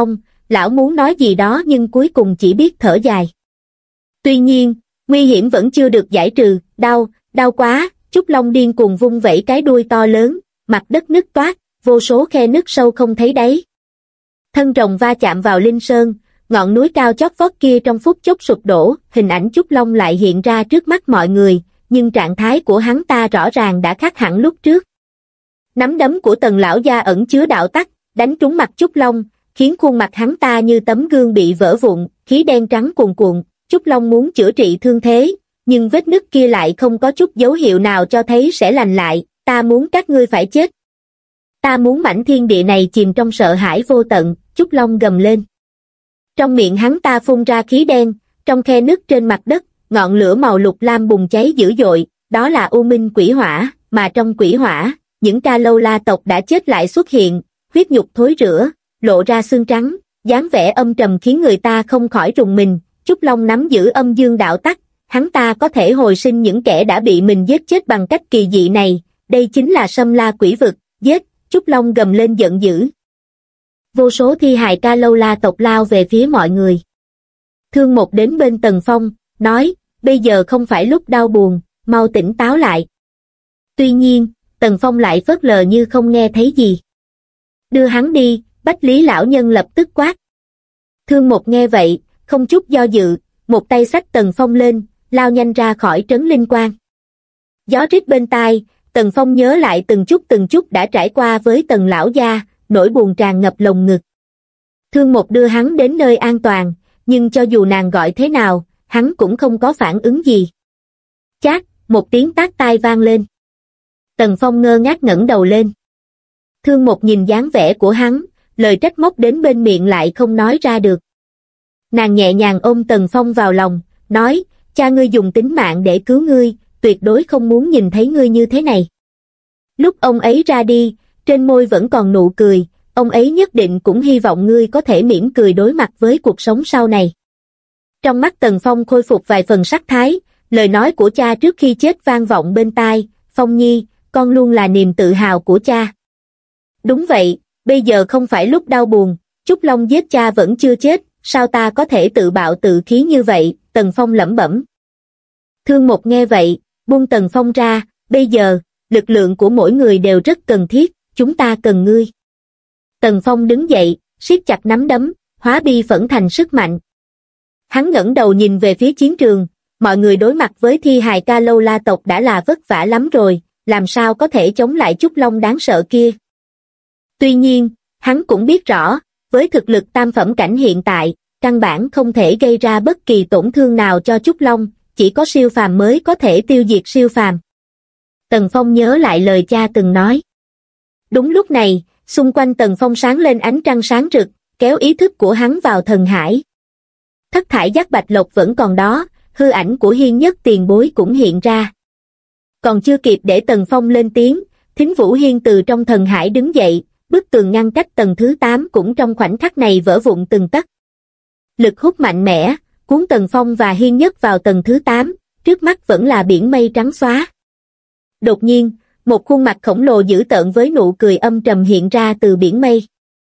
lão muốn nói gì đó nhưng cuối cùng chỉ biết thở dài. Tuy nhiên, nguy hiểm vẫn chưa được giải trừ, đau quá, Trúc Long điên cuồng vung vẩy cái đuôi to lớn, mặt đất nứt toác, vô số khe nứt sâu không thấy đáy. Thân rồng va chạm vào linh sơn, ngọn núi cao chót vót kia trong phút chốc sụp đổ, hình ảnh Trúc Long lại hiện ra trước mắt mọi người, nhưng trạng thái của hắn ta rõ ràng đã khác hẳn lúc trước. Nắm đấm của Tần lão gia ẩn chứa đạo tắc, đánh trúng mặt Trúc Long, khiến khuôn mặt hắn ta như tấm gương bị vỡ vụn, khí đen trắng cuồn cuộn. Trúc Long muốn chữa trị thương thế, nhưng vết nứt kia lại không có chút dấu hiệu nào cho thấy sẽ lành lại. Ta muốn các ngươi phải chết. Ta muốn mảnh thiên địa này chìm trong sợ hãi vô tận, Trúc Long gầm lên. Trong miệng hắn ta phun ra khí đen, trong khe nứt trên mặt đất, ngọn lửa màu lục lam bùng cháy dữ dội, đó là u minh quỷ hỏa, mà trong quỷ hỏa, những ca lâu la tộc đã chết lại xuất hiện, huyết nhục thối rữa, lộ ra xương trắng, dáng vẻ âm trầm khiến người ta không khỏi rùng mình. Trúc Long nắm giữ âm dương đạo tắc, hắn ta có thể hồi sinh những kẻ đã bị mình giết chết bằng cách kỳ dị này, đây chính là Sâm La quỷ vực, giết, Trúc Long gầm lên giận dữ. Vô số thi hài ca lâu la tộc lao về phía mọi người. Thương Một đến bên Tần Phong, nói, bây giờ không phải lúc đau buồn, mau tỉnh táo lại. Tuy nhiên, Tần Phong lại phớt lờ như không nghe thấy gì. Đưa hắn đi, Bách Lý lão nhân lập tức quát. Thương Một nghe vậy, không chút do dự, một tay xách Tần Phong lên, lao nhanh ra khỏi trấn linh quang. Gió rít bên tai, Tần Phong nhớ lại từng chút đã trải qua với Tần lão gia, nỗi buồn tràn ngập lồng ngực. Thương Một đưa hắn đến nơi an toàn, nhưng cho dù nàng gọi thế nào, hắn cũng không có phản ứng gì. Chát, một tiếng tát tai vang lên. Tần Phong ngơ ngác ngẩng đầu lên. Thương Một nhìn dáng vẻ của hắn, lời trách móc đến bên miệng lại không nói ra được. Nàng nhẹ nhàng ôm Tần Phong vào lòng, nói, cha ngươi dùng tính mạng để cứu ngươi, tuyệt đối không muốn nhìn thấy ngươi như thế này. Lúc ông ấy ra đi, trên môi vẫn còn nụ cười, ông ấy nhất định cũng hy vọng ngươi có thể mỉm cười đối mặt với cuộc sống sau này. Trong mắt Tần Phong khôi phục vài phần sắc thái, lời nói của cha trước khi chết vang vọng bên tai, Phong Nhi, con luôn là niềm tự hào của cha. Đúng vậy, bây giờ không phải lúc đau buồn, Trúc Long giết cha vẫn chưa chết, sao ta có thể tự bạo tự khí như vậy, Tần Phong lẩm bẩm. Thương Một nghe vậy, buông Tần Phong ra, bây giờ, lực lượng của mỗi người đều rất cần thiết, chúng ta cần ngươi. Tần Phong đứng dậy, siết chặt nắm đấm, hóa bi phẫn thành sức mạnh. Hắn ngẩng đầu nhìn về phía chiến trường, mọi người đối mặt với thi hài ca lâu la tộc đã là vất vả lắm rồi, làm sao có thể chống lại Trúc Long đáng sợ kia. Tuy nhiên, hắn cũng biết rõ, với thực lực tam phẩm cảnh hiện tại, căn bản không thể gây ra bất kỳ tổn thương nào cho Trúc Long, chỉ có siêu phàm mới có thể tiêu diệt siêu phàm. Tần Phong nhớ lại lời cha từng nói. Đúng lúc này, xung quanh Tần Phong sáng lên ánh trăng sáng rực, kéo ý thức của hắn vào thần hải. Thất thải giác bạch lộc vẫn còn đó, hư ảnh của Hiên Nhất tiền bối cũng hiện ra. Còn chưa kịp để Tần Phong lên tiếng, Thính Vũ Hiên từ trong thần hải đứng dậy, bức tường ngăn cách tầng thứ 8 cũng trong khoảnh khắc này vỡ vụn từng tấc. Lực hút mạnh mẽ, cuốn Tần Phong và Hiên Nhất vào tầng thứ 8, trước mắt vẫn là biển mây trắng xóa. Đột nhiên, một khuôn mặt khổng lồ dữ tợn với nụ cười âm trầm hiện ra từ biển mây.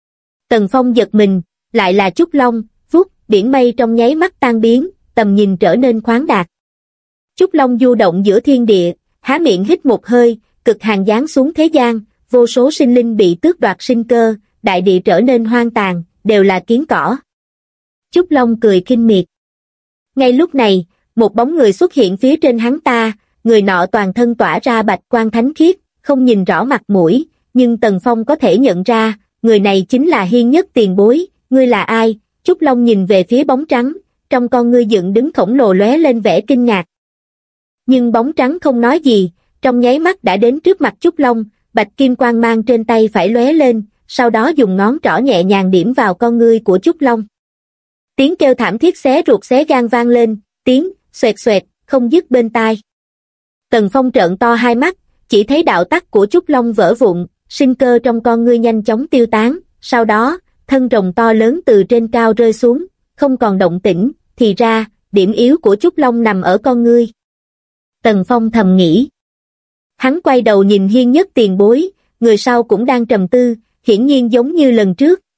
Tần Phong giật mình, lại là Trúc Long, vút, biển mây trong nháy mắt tan biến, tầm nhìn trở nên khoáng đạt. Trúc Long du động giữa thiên địa, há miệng hít một hơi, cực hàn giáng xuống thế gian, vô số sinh linh bị tước đoạt sinh cơ, đại địa trở nên hoang tàn, đều là kiến cỏ. Trúc Long cười khinh miệt. Ngay lúc này, một bóng người xuất hiện phía trên hắn ta, người nọ toàn thân tỏa ra bạch quang thánh khiết, không nhìn rõ mặt mũi, nhưng Tần Phong có thể nhận ra, người này chính là Hiên Nhất tiền bối, ngươi là ai? Trúc Long nhìn về phía bóng trắng, trong con ngươi dựng đứng khổng lồ lóe lên vẻ kinh ngạc. Nhưng bóng trắng không nói gì, trong nháy mắt đã đến trước mặt Trúc Long, bạch kim quang mang trên tay phải lóe lên, sau đó dùng ngón trỏ nhẹ nhàng điểm vào con ngươi của Trúc Long. Tiếng kêu thảm thiết xé ruột xé gan vang lên, tiếng xoẹt xoẹt không dứt bên tai. Tần Phong trợn to hai mắt, chỉ thấy đạo tắc của Trúc Long vỡ vụn, sinh cơ trong con ngươi nhanh chóng tiêu tán, sau đó, thân rồng to lớn từ trên cao rơi xuống, không còn động tĩnh, thì ra, điểm yếu của Trúc Long nằm ở con ngươi. Tần Phong thầm nghĩ. Hắn quay đầu nhìn Hiên Nhất tiền bối, người sau cũng đang trầm tư, hiển nhiên giống như lần trước,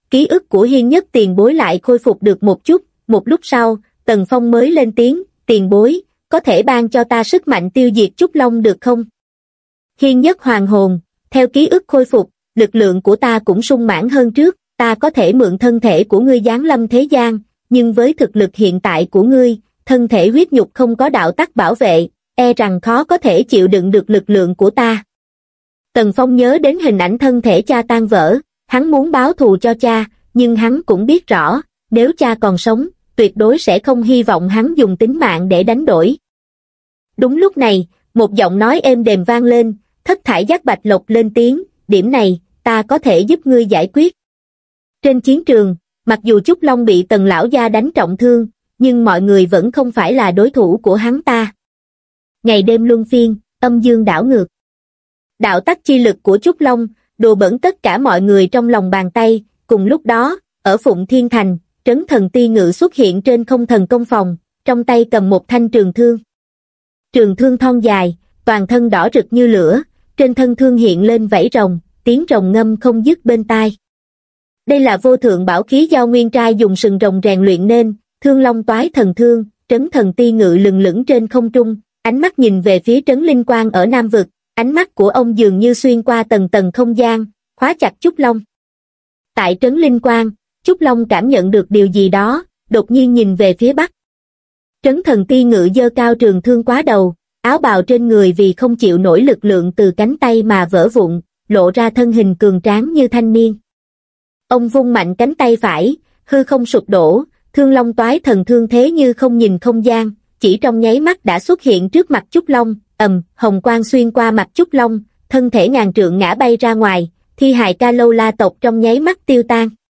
ký ức của Hiên Nhất tiền bối lại khôi phục được một chút, một lúc sau, Tần Phong mới lên tiếng, tiền bối, có thể ban cho ta sức mạnh tiêu diệt Trúc Long được không? Hiên Nhất hoàn hồn, theo ký ức khôi phục, lực lượng của ta cũng sung mãn hơn trước, ta có thể mượn thân thể của ngươi giáng lâm thế gian, nhưng với thực lực hiện tại của ngươi, thân thể huyết nhục không có đạo tắc bảo vệ, e rằng khó có thể chịu đựng được lực lượng của ta. Tần Phong nhớ đến hình ảnh thân thể cha tan vỡ, hắn muốn báo thù cho cha, nhưng hắn cũng biết rõ, nếu cha còn sống, tuyệt đối sẽ không hy vọng hắn dùng tính mạng để đánh đổi. Đúng lúc này, một giọng nói êm đềm vang lên, Thất Thải Giác Bạch Lộc lên tiếng, điểm này, ta có thể giúp ngươi giải quyết. Trên chiến trường, mặc dù Trúc Long bị Tần lão gia đánh trọng thương, nhưng mọi người vẫn không phải là đối thủ của hắn ta. Ngày đêm luân phiên, âm dương đảo ngược. Đạo tắc chi lực của Trúc Long, đùa bỡn tất cả mọi người trong lòng bàn tay, cùng lúc đó, ở Phụng Thiên Thành, Trấn Thần Ti Ngự xuất hiện trên không thần công phòng, trong tay cầm một thanh trường thương. Trường thương thon dài, toàn thân đỏ rực như lửa, trên thân thương hiện lên vảy rồng, tiếng rồng ngâm không dứt bên tai. Đây là vô thượng bảo khí do Nguyên Trai dùng sừng rồng rèn luyện nên, Thương Long Toái Thần Thương, Trấn Thần Ti Ngự lừng lững trên không trung, ánh mắt nhìn về phía Trấn Linh Quang ở Nam Vực, ánh mắt của ông dường như xuyên qua tầng tầng không gian, khóa chặt Trúc Long. Tại Trấn Linh Quang, Trúc Long cảm nhận được điều gì đó, đột nhiên nhìn về phía bắc. Trấn Thần Ti Ngự giơ cao trường thương quá đầu, áo bào trên người vì không chịu nổi lực lượng từ cánh tay mà vỡ vụn, lộ ra thân hình cường tráng như thanh niên. Ông vung mạnh cánh tay phải, hư không sụp đổ, Thương Long Toái Thần Thương thế như không nhìn không gian, chỉ trong nháy mắt đã xuất hiện trước mặt Trúc Long, hồng quang xuyên qua mặt Trúc Long, thân thể ngàn trượng ngã bay ra ngoài, thi hài Ca Lâu La tộc trong nháy mắt tiêu tan.